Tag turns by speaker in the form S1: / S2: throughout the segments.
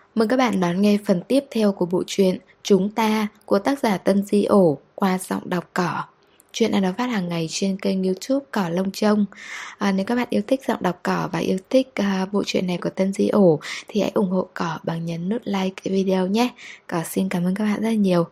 S1: Mời các bạn đón nghe phần tiếp theo của bộ truyện Chúng ta của tác giả Tân Di Ổ qua giọng đọc Cỏ. Chuyện đã được phát hàng ngày trên kênh YouTube Cỏ Lông Trông. Nếu các bạn yêu thích giọng đọc Cỏ và yêu thích bộ truyện này của Tân Di Ổ thì hãy ủng hộ Cỏ bằng nhấn nút like cái video nhé. Cỏ xin cảm ơn các bạn rất nhiều.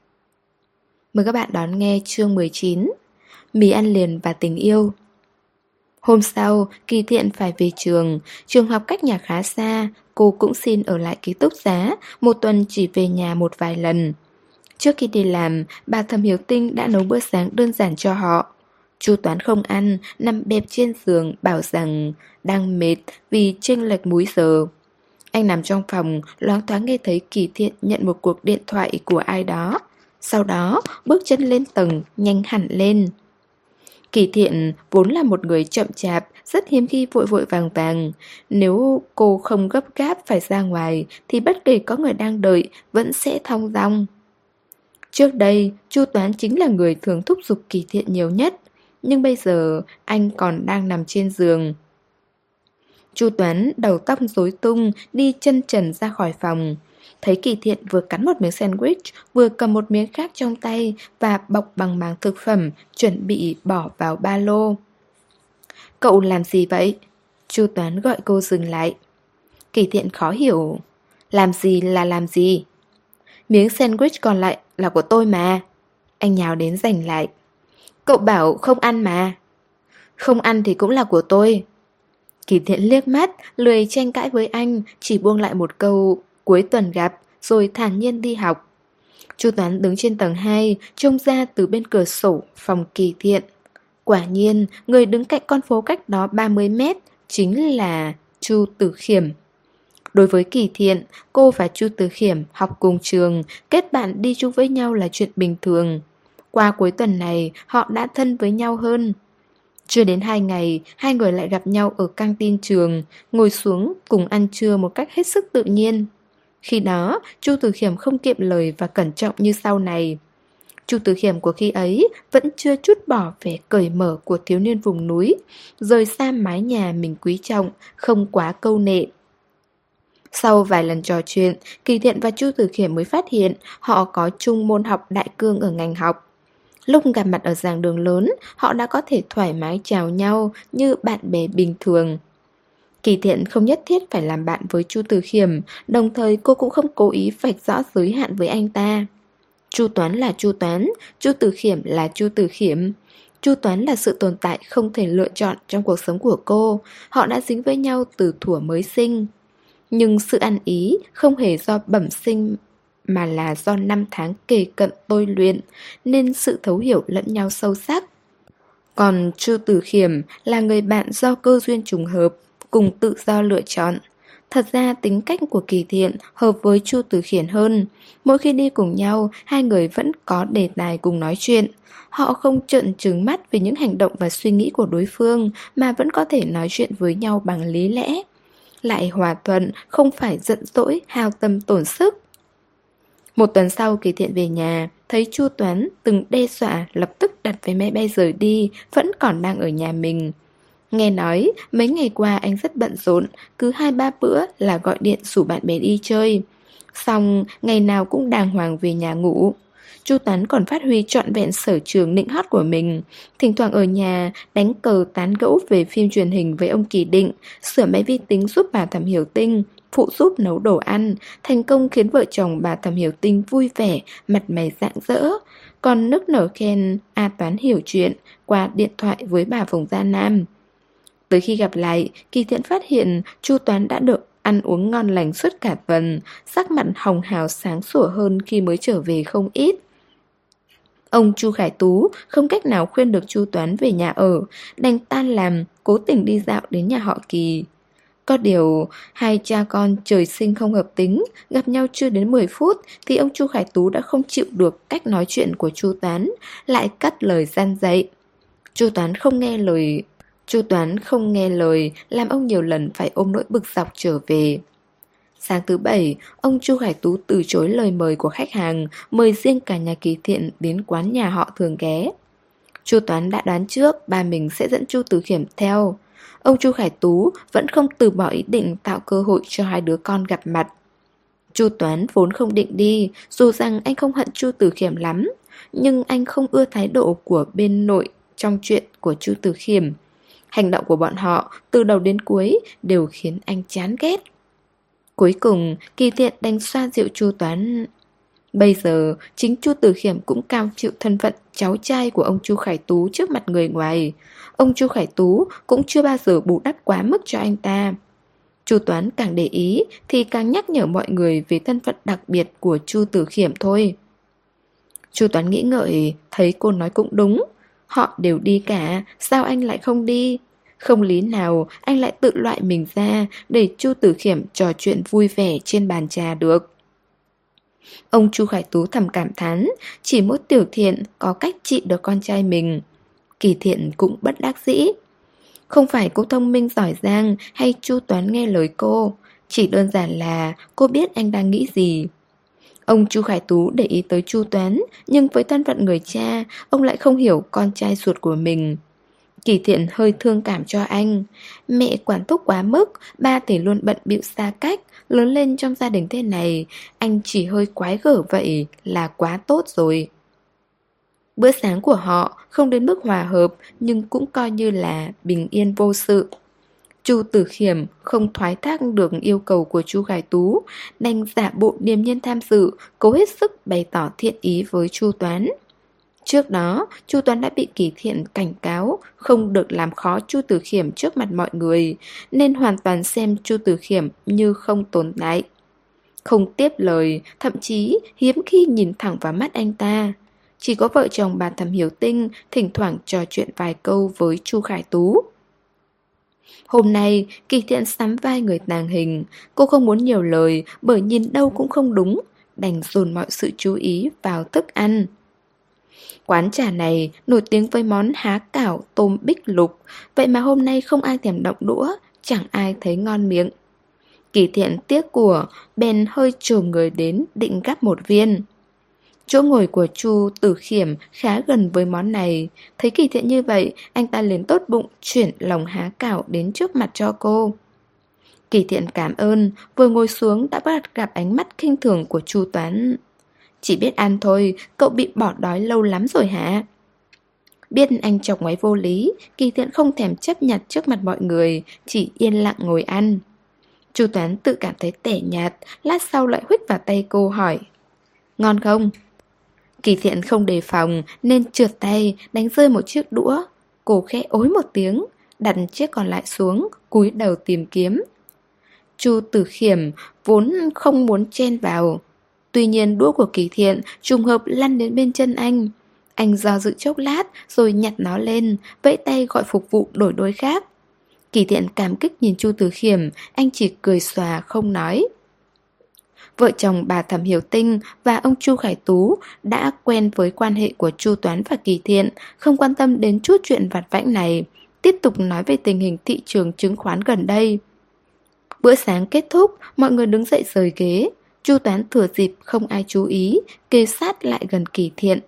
S1: Mời các bạn đón nghe chương 19 Mì ăn liền và tình yêu. Hôm sau, Kỳ Thiện phải về trường. Trường học cách nhà khá xa. Cô cũng xin ở lại ký túc xá. Một tuần chỉ về nhà một vài lần. Trước khi đi làm, bà Thẩm Hiểu Tinh đã nấu bữa sáng đơn giản cho họ. Chu Toán không ăn, nằm bẹp trên giường bảo rằng đang mệt vì chênh lệch múi giờ. Anh nằm trong phòng, loáng thoáng nghe thấy Kỳ Thiện nhận một cuộc điện thoại của ai đó. Sau đó, bước chân lên tầng, nhanh hẳn lên. Kỳ Thiện vốn là một người chậm chạp, rất hiếm khi vội vội vàng vàng. Nếu cô không gấp gáp phải ra ngoài thì bất kể có người đang đợi vẫn sẽ thong dong. Trước đây, Chu Toán chính là người thường thúc giục Kỳ Thiện nhiều nhất, nhưng bây giờ anh còn đang nằm trên giường. Chu Toán đầu tóc rối tung, đi chân trần ra khỏi phòng. Thấy Kỳ Thiện vừa cắn một miếng sandwich, vừa cầm một miếng khác trong tay và bọc bằng màng thực phẩm, chuẩn bị bỏ vào ba lô. Cậu làm gì vậy? Chu Toán gọi cô dừng lại. Kỳ Thiện khó hiểu. Làm gì là làm gì? Miếng sandwich còn lại là của tôi mà. Anh nhào đến giành lại. Cậu bảo không ăn mà. Không ăn thì cũng là của tôi. Kỳ Thiện liếc mắt, lười tranh cãi với anh, chỉ buông lại một câu cuối tuần gặp, rồi thản nhiên đi học. Chu Toán đứng trên tầng 2, trông ra từ bên cửa sổ phòng Kỳ Thiện. Quả nhiên, người đứng cạnh con phố cách đó 30 mét chính là Chu Tử Khiểm. Đối với Kỳ Thiện, cô và Chu Tử Khiểm học cùng trường, kết bạn đi chung với nhau là chuyện bình thường. Qua cuối tuần này, họ đã thân với nhau hơn. Chưa đến 2 ngày, hai người lại gặp nhau ở căng tin trường, ngồi xuống cùng ăn trưa một cách hết sức tự nhiên. Khi đó, Chu Tử Khiểm không kiệm lời và cẩn trọng như sau này. Chu Tử Khiểm của khi ấy vẫn chưa trút bỏ vẻ cởi mở của thiếu niên vùng núi, rời xa mái nhà mình quý trọng, không quá câu nệ. Sau vài lần trò chuyện, Kỳ Thiện và Chu Tử Khiểm mới phát hiện họ có chung môn học đại cương ở ngành học. Lúc gặp mặt ở giảng đường lớn, họ đã có thể thoải mái chào nhau như bạn bè bình thường. Kỳ Thiện không nhất thiết phải làm bạn với Chu Tử Khiểm, đồng thời cô cũng không cố ý vạch rõ giới hạn với anh ta. Chu Toán là Chu Toán, Chu Tử Khiểm là Chu Tử Khiểm. Chu Toán là sự tồn tại không thể lựa chọn trong cuộc sống của cô, họ đã dính với nhau từ thuở mới sinh. Nhưng sự ăn ý không hề do bẩm sinh mà là do năm tháng kề cận tôi luyện, nên sự thấu hiểu lẫn nhau sâu sắc. Còn Chu Tử Khiểm là người bạn do cơ duyên trùng hợp, cùng tự do lựa chọn. Thật ra tính cách của Kỳ Thiện hợp với Chu Tử Khiểm hơn. Mỗi khi đi cùng nhau, hai người vẫn có đề tài cùng nói chuyện. Họ không trợn trừng mắt về những hành động và suy nghĩ của đối phương, mà vẫn có thể nói chuyện với nhau bằng lý lẽ. Lại hòa thuận, không phải giận dỗi, hao tâm tổn sức. Một tuần sau, Kỳ Thiện về nhà, thấy Chu Toán từng đe dọa lập tức đặt vé máy bay rời đi, vẫn còn đang ở nhà mình. Nghe nói, mấy ngày qua anh rất bận rộn, cứ 2-3 bữa là gọi điện rủ bạn bè đi chơi. Xong, ngày nào cũng đàng hoàng về nhà ngủ. Chu Toán còn phát huy trọn vẹn sở trường nịnh hót của mình. Thỉnh thoảng ở nhà, đánh cờ tán gẫu về phim truyền hình với ông Kỳ Định, sửa máy vi tính giúp bà Thẩm Hiểu Tinh, phụ giúp nấu đồ ăn, thành công khiến vợ chồng bà Thẩm Hiểu Tinh vui vẻ, mặt mày rạng rỡ. Còn nức nở khen A Toán hiểu chuyện qua điện thoại với bà Phùng Gia Nam. Tới khi gặp lại, Kỳ Thiện phát hiện Chu Toán đã được ăn uống ngon lành suốt cả tuần, sắc mặt hồng hào sáng sủa hơn khi mới trở về không ít. Ông Chu Khải Tú không cách nào khuyên được Chu Toán về nhà ở, đành tan làm, cố tình đi dạo đến nhà họ Kỳ. Có điều, hai cha con trời sinh không hợp tính, gặp nhau chưa đến 10 phút thì ông Chu Khải Tú đã không chịu được cách nói chuyện của Chu Toán, lại cắt lời gian dạy. Chu Toán không nghe lời, làm ông nhiều lần phải ôm nỗi bực dọc trở về. Sáng thứ Bảy, ông Chu Khải Tú từ chối lời mời của khách hàng, mời riêng cả nhà Kỳ Thiện đến quán nhà họ thường ghé. Chu Toán đã đoán trước ba mình sẽ dẫn Chu Tử Khiểm theo. Ông Chu Khải Tú vẫn không từ bỏ ý định tạo cơ hội cho hai đứa con gặp mặt. Chu Toán vốn không định đi, dù rằng anh không hận Chu Tử Khiêm lắm, nhưng anh không ưa thái độ của bên nội trong chuyện của Chu Tử Khiêm. Hành động của bọn họ từ đầu đến cuối đều khiến anh chán ghét. Cuối cùng, Kỳ Thiện đành xoa dịu Chu Toán. Bây giờ, chính Chu Tử Khiêm cũng cam chịu thân phận cháu trai của ông Chu Khải Tú trước mặt người ngoài. Ông Chu Khải Tú cũng chưa bao giờ bù đắp quá mức cho anh ta. Chu Toán càng để ý thì càng nhắc nhở mọi người về thân phận đặc biệt của Chu Tử Khiêm thôi. Chu Toán nghĩ ngợi, thấy cô nói cũng đúng. Họ đều đi cả, sao anh lại không đi? Không lý nào anh lại tự loại mình ra để Chu Tử Khiêm trò chuyện vui vẻ trên bàn trà được. Ông Chu Khải Tú thầm cảm thán, chỉ mỗi Tiểu Thiện có cách trị được con trai mình. Kỳ Thiện cũng bất đắc dĩ. Không phải cô thông minh giỏi giang hay Chu Toán nghe lời cô, chỉ đơn giản là cô biết anh đang nghĩ gì. Ông Chu Khải Tú để ý tới Chu Toán, nhưng với thân phận người cha, ông lại không hiểu con trai ruột của mình. Kỳ Thiện hơi thương cảm cho anh. Mẹ quản thúc quá mức, ba thì luôn bận bịu xa cách, lớn lên trong gia đình thế này, anh chỉ hơi quái gở vậy là quá tốt rồi. Bữa sáng của họ không đến mức hòa hợp, nhưng cũng coi như là bình yên vô sự. Chu Tử Khiêm không thoái thác được yêu cầu của Chu Khải Tú, đành giả bộ điềm nhiên tham dự, cố hết sức bày tỏ thiện ý với Chu Toán. Trước đó, Chu Toán đã bị Kỳ Thiện cảnh cáo không được làm khó Chu Tử Khiêm trước mặt mọi người, nên hoàn toàn xem Chu Tử Khiêm như không tồn tại. Không tiếp lời, thậm chí hiếm khi nhìn thẳng vào mắt anh ta. Chỉ có vợ chồng bà Thẩm Hiểu Tinh thỉnh thoảng trò chuyện vài câu với Chu Khải Tú. Hôm nay, Kỳ Thiện sắm vai người tàng hình. Cô không muốn nhiều lời bởi nhìn đâu cũng không đúng, đành dồn mọi sự chú ý vào thức ăn. Quán trà này nổi tiếng với món há cảo tôm bích lục, vậy mà hôm nay không ai thèm động đũa, chẳng ai thấy ngon miệng. Kỳ Thiện tiếc của, bèn hơi chồm người đến định gắp một viên. Chỗ ngồi của Chu Tử Khiêm khá gần với món này. Thấy Kỳ Thiện như vậy, anh ta liền tốt bụng chuyển lòng há cảo đến trước mặt cho cô. Kỳ Thiện cảm ơn, vừa ngồi xuống đã bắt gặp ánh mắt khinh thường của Chu Toán. Chỉ biết ăn thôi, cậu bị bỏ đói lâu lắm rồi hả? Biết anh chọc ngoáy vô lý, Kỳ Thiện không thèm chấp nhặt trước mặt mọi người, chỉ yên lặng ngồi ăn. Chu Toán tự cảm thấy tẻ nhạt, lát sau lại huých vào tay cô hỏi: ngon không? Kỳ Thiện không đề phòng nên trượt tay đánh rơi một chiếc đũa. Cô khẽ ối một tiếng, đặt chiếc còn lại xuống, cúi đầu tìm kiếm. Chu Tử Khiêm vốn không muốn chen vào. Tuy nhiên đũa của Kỳ Thiện trùng hợp lăn đến bên chân anh. Anh do dự chốc lát rồi nhặt nó lên, vẫy tay gọi phục vụ đổi đôi khác. Kỳ Thiện cảm kích nhìn Chu Tử Khiêm, anh chỉ cười xòa không nói. Vợ chồng bà Thẩm Hiểu Tinh và ông Chu Khải Tú đã quen với quan hệ của Chu Toán và Kỳ Thiện, không quan tâm đến chút chuyện vặt vãnh này, tiếp tục nói về tình hình thị trường chứng khoán gần đây. Bữa sáng kết thúc, mọi người đứng dậy rời ghế. Chu Toán thừa dịp không ai chú ý, kề sát lại gần Kỳ Thiện.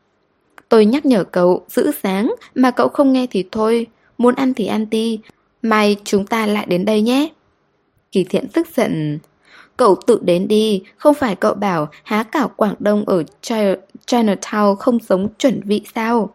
S1: Tôi nhắc nhở cậu giữ sáng, mà cậu không nghe thì thôi, muốn ăn thì ăn đi, mai chúng ta lại đến đây nhé. Kỳ Thiện tức giận. Cậu tự đến đi, không phải cậu bảo há cảo Quảng Đông ở Chinatown không giống chuẩn vị sao?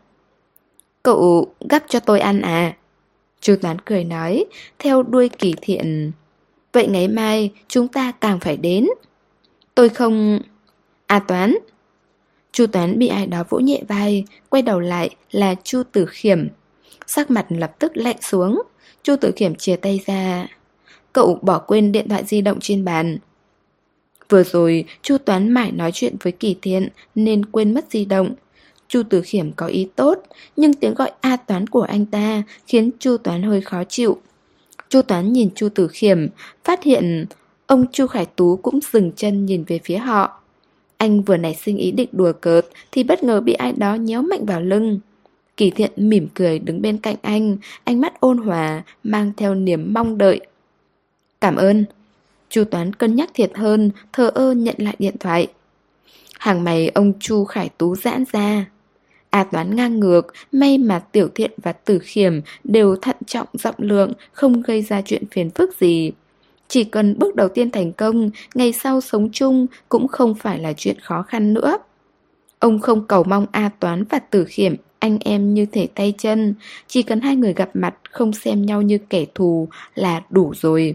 S1: Cậu gắp cho tôi ăn à? Chu Toán cười nói, theo đuôi Kỳ Thiện. Vậy ngày mai chúng ta càng phải đến. Tôi không... À Toán. Chu Toán bị ai đó vỗ nhẹ vai, quay đầu lại là Chu Tử Khiêm. Sắc mặt lập tức lạnh xuống. Chu Tử Khiêm chìa tay ra. Cậu bỏ quên điện thoại di động trên bàn. Vừa rồi Chu Toán mải nói chuyện với Kỳ Thiện nên quên mất di động. Chu Tử Khiêm có ý tốt, nhưng tiếng gọi A Toán của anh ta khiến Chu Toán hơi khó chịu. Chu Toán nhìn Chu Tử Khiêm, phát hiện ông Chu Khải Tú cũng dừng chân nhìn về phía họ. Anh vừa nảy sinh ý định đùa cợt thì bất ngờ bị ai đó nhéo mạnh vào lưng. Kỳ Thiện mỉm cười đứng bên cạnh anh, ánh mắt ôn hòa, mang theo niềm mong đợi. Cảm ơn. Chu Toán cân nhắc thiệt hơn, thờ ơ nhận lại điện thoại. Hàng mày ông Chu Khải Tú giãn ra. A Toán ngang ngược, may mà Tiểu Thiện và Tử Khiêm đều thận trọng rộng lượng, không gây ra chuyện phiền phức gì. Chỉ cần bước đầu tiên thành công, ngày sau sống chung cũng không phải là chuyện khó khăn nữa. Ông không cầu mong A Toán và Tử Khiểm anh em như thể tay chân, chỉ cần hai người gặp mặt không xem nhau như kẻ thù là đủ rồi.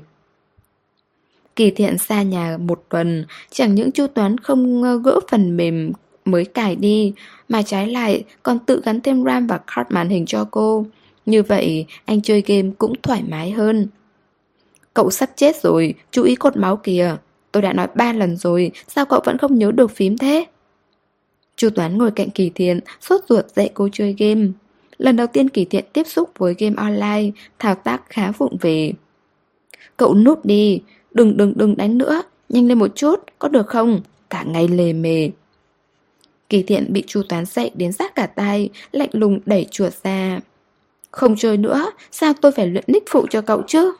S1: Kỳ Thiện xa nhà một tuần, chẳng những Chu Toán không gỡ phần mềm mới cài đi, mà trái lại còn tự gắn thêm RAM và card màn hình cho cô. Như vậy anh chơi game cũng thoải mái hơn. Cậu sắp chết rồi, chú ý cột máu kìa. Tôi đã nói 3 lần rồi, sao cậu vẫn không nhớ được phím thế? Chu Toán ngồi cạnh Kỳ Thiện, sốt ruột dạy cô chơi game. Lần đầu tiên Kỳ Thiện tiếp xúc với game online, thao tác khá vụng về. Cậu núp đi, đừng đánh nữa, nhanh lên một chút, có được không? Cả ngày lề mề. Kỳ Thiện bị Chu Toán dạy đến rát cả tai, lạnh lùng đẩy chuột ra. Không chơi nữa, sao tôi phải luyện nick phụ cho cậu chứ?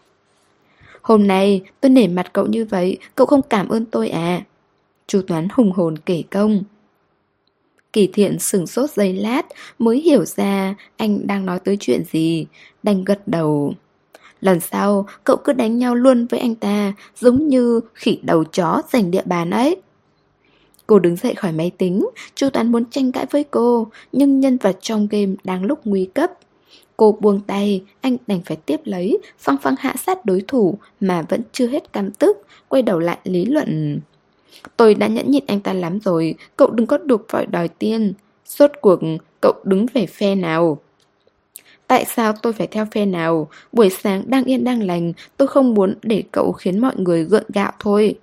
S1: Hôm nay tôi nể mặt cậu như vậy, cậu không cảm ơn tôi à? Chu Toán hùng hồn kể công. Kỳ Thiện sửng sốt giây lát mới hiểu ra anh đang nói tới chuyện gì, đành gật đầu. Lần sau cậu cứ đánh nhau luôn với anh ta, giống như khỉ đầu chó giành địa bàn ấy. Cô đứng dậy khỏi máy tính, Chu Toán muốn tranh cãi với cô, nhưng nhân vật trong game đang lúc nguy cấp. Cô buông tay, anh đành phải tiếp lấy, phăng phăng hạ sát đối thủ mà vẫn chưa hết căm tức, quay đầu lại lý luận. Tôi đã nhẫn nhịn anh ta lắm rồi, cậu đừng có đục vội đòi tiền. Rốt cuộc, cậu đứng về phe nào? Tại sao tôi phải theo phe nào? Buổi sáng đang yên đang lành, tôi không muốn để cậu khiến mọi người gượng gạo thôi.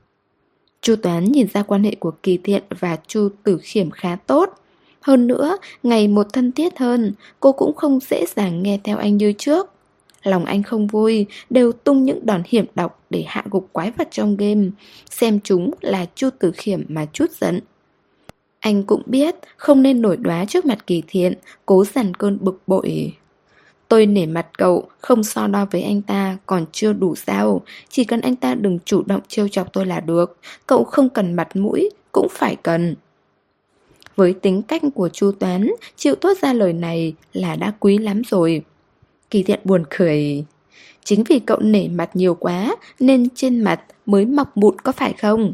S1: Chu Toán nhìn ra quan hệ của Kỳ Thiện và Chu Tử Khiểm khá tốt. Hơn nữa, ngày một thân thiết hơn, cô cũng không dễ dàng nghe theo anh như trước. Lòng anh không vui, đều tung những đòn hiểm độc để hạ gục quái vật trong game, xem chúng là Chu Tử Khiểm mà chút giận. Anh cũng biết không nên nổi đoá trước mặt Kỳ Thiện, cố dằn cơn bực bội. Tôi nể mặt cậu, không so đo với anh ta còn chưa đủ sao, chỉ cần anh ta đừng chủ động trêu chọc tôi là được, cậu không cần mặt mũi, cũng phải cần. Với tính cách của Chu Toán, chịu thốt ra lời này là đã quý lắm rồi. Kỳ Thiện buồn cười. Chính vì cậu nể mặt nhiều quá nên trên mặt mới mọc mụn có phải không?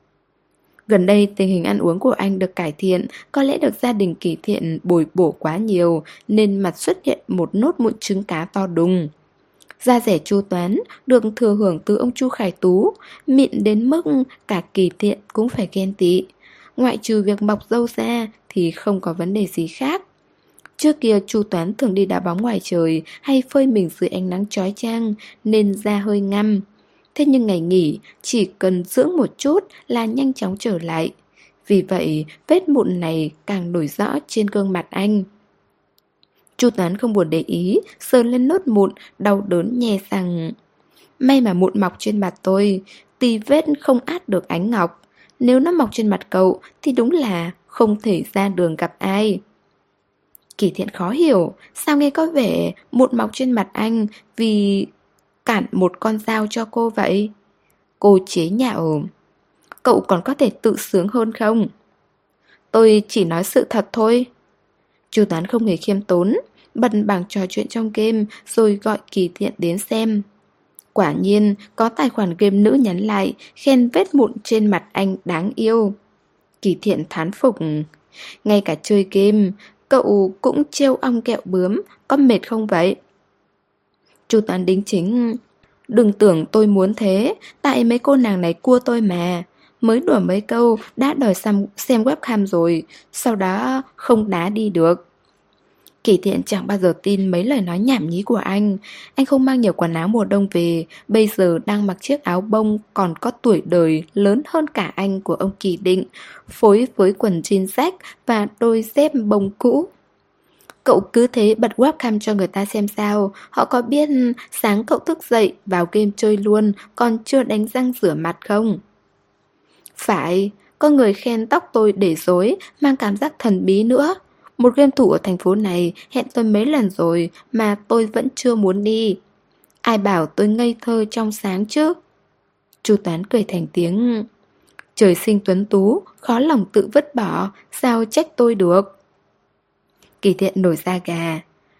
S1: Gần đây tình hình ăn uống của anh được cải thiện, có lẽ được gia đình Kỳ Thiện bồi bổ quá nhiều nên mặt xuất hiện một nốt mụn trứng cá to đùng. Da rẻ Chu Toán được thừa hưởng từ ông Chu Khải Tú, mịn đến mức cả Kỳ Thiện cũng phải ghen tị. Ngoại trừ việc mọc râu ra thì không có vấn đề gì khác. Trước kia Chu Toán thường đi đá bóng ngoài trời hay phơi mình dưới ánh nắng chói chang nên da hơi ngăm. Thế nhưng ngày nghỉ chỉ cần dưỡng một chút là nhanh chóng trở lại. Vì vậy vết mụn này càng nổi rõ trên gương mặt anh. Chu Toán không buồn để ý, sờ lên nốt mụn, đau đớn nhè rằng may mà mụn mọc trên mặt tôi, tì vết không át được ánh ngọc. Nếu nó mọc trên mặt cậu thì đúng là không thể ra đường gặp ai. Kỳ Thiện khó hiểu, sao nghe có vẻ mụn mọc trên mặt anh vì cản một con dao cho cô vậy? Cô chế nhạo. Cậu còn có thể tự sướng hơn không? Tôi chỉ nói sự thật thôi. Chu Toán không hề khiêm tốn, bật bảng trò chuyện trong game rồi gọi Kỳ Thiện đến xem. Quả nhiên có tài khoản game nữ nhắn lại khen vết mụn trên mặt anh đáng yêu. Kỳ Thiện thán phục. Ngay cả chơi game cậu cũng trêu ong kẹo bướm, có mệt không vậy? Chu Toán đính chính. Đừng tưởng tôi muốn thế, tại mấy cô nàng này cua tôi mà. Mới đùa mấy câu đã đòi xem webcam rồi, sau đó không đá đi được. Kỳ Thiện chẳng bao giờ tin mấy lời nói nhảm nhí của anh. Anh không mang nhiều quần áo mùa đông về, bây giờ đang mặc chiếc áo bông còn có tuổi đời lớn hơn cả anh của ông Kỳ Định, phối với quần jean rách và đôi dép bông cũ. Cậu cứ thế bật webcam cho người ta xem sao, họ có biết sáng cậu thức dậy vào game chơi luôn, còn chưa đánh răng rửa mặt không? Phải, có người khen tóc tôi để rối, mang cảm giác thần bí nữa. Một game thủ ở thành phố này hẹn tôi mấy lần rồi mà tôi vẫn chưa muốn đi. Ai bảo tôi ngây thơ trong sáng chứ? Chu Toán cười thành tiếng. Trời sinh tuấn tú, khó lòng tự vứt bỏ, sao trách tôi được? Kỳ Thiện nổi da gà.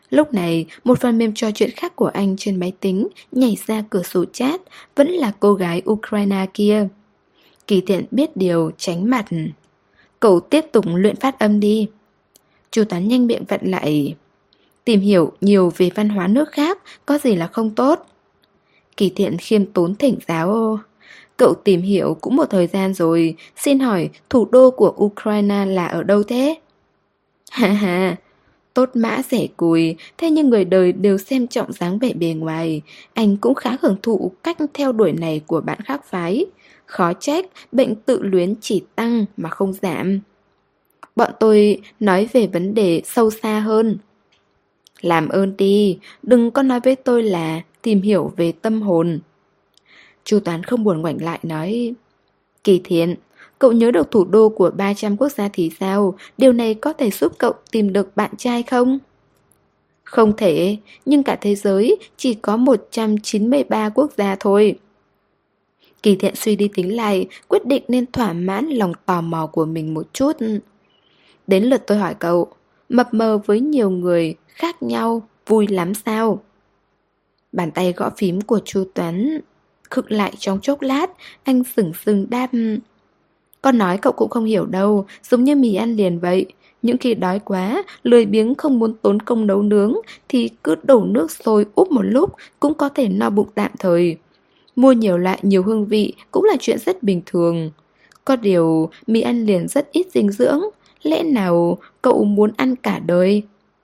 S1: Lúc này, một phần mềm trò chuyện khác của anh trên máy tính nhảy ra cửa sổ chat, vẫn là cô gái Ukraine kia. Kỳ Thiện biết điều, tránh mặt. Cậu tiếp tục luyện phát âm đi. Chu Toán nhanh miệng vặn lại. Tìm hiểu nhiều về văn hóa nước khác, có gì là không tốt. Kỳ Thiện khiêm tốn thỉnh giáo. Cậu tìm hiểu cũng một thời gian rồi, xin hỏi thủ đô của Ukraine là ở đâu thế? Ha ha, tốt mã rẻ cùi, thế nhưng người đời đều xem trọng dáng vẻ bề ngoài. Anh cũng khá hưởng thụ cách theo đuổi này của bạn khác phái. Khó trách, bệnh tự luyến chỉ tăng mà không giảm. Bọn tôi nói về vấn đề sâu xa hơn. Làm ơn đi, đừng có nói với tôi là tìm hiểu về tâm hồn. Chu Toán không buồn ngoảnh lại nói. Kỳ Thiện, cậu nhớ được thủ đô của 300 quốc gia thì sao? Điều này có thể giúp cậu tìm được bạn trai không? Không thể, nhưng cả thế giới chỉ có 193 quốc gia thôi. Kỳ Thiện suy đi tính lại, quyết định nên thỏa mãn lòng tò mò của mình một chút. Đến lượt tôi hỏi cậu, mập mờ với nhiều người khác nhau, vui lắm sao? Bàn tay gõ phím của Chu Toán khựng lại trong chốc lát, anh sững sững đáp. Con nói cậu cũng không hiểu đâu, giống như mì ăn liền vậy. Những khi đói quá, lười biếng không muốn tốn công nấu nướng, thì cứ đổ nước sôi úp một lúc cũng có thể no bụng tạm thời. Mua nhiều loại nhiều hương vị cũng là chuyện rất bình thường. Có điều, mì ăn liền rất ít dinh dưỡng, lẽ nào cậu muốn ăn cả đời?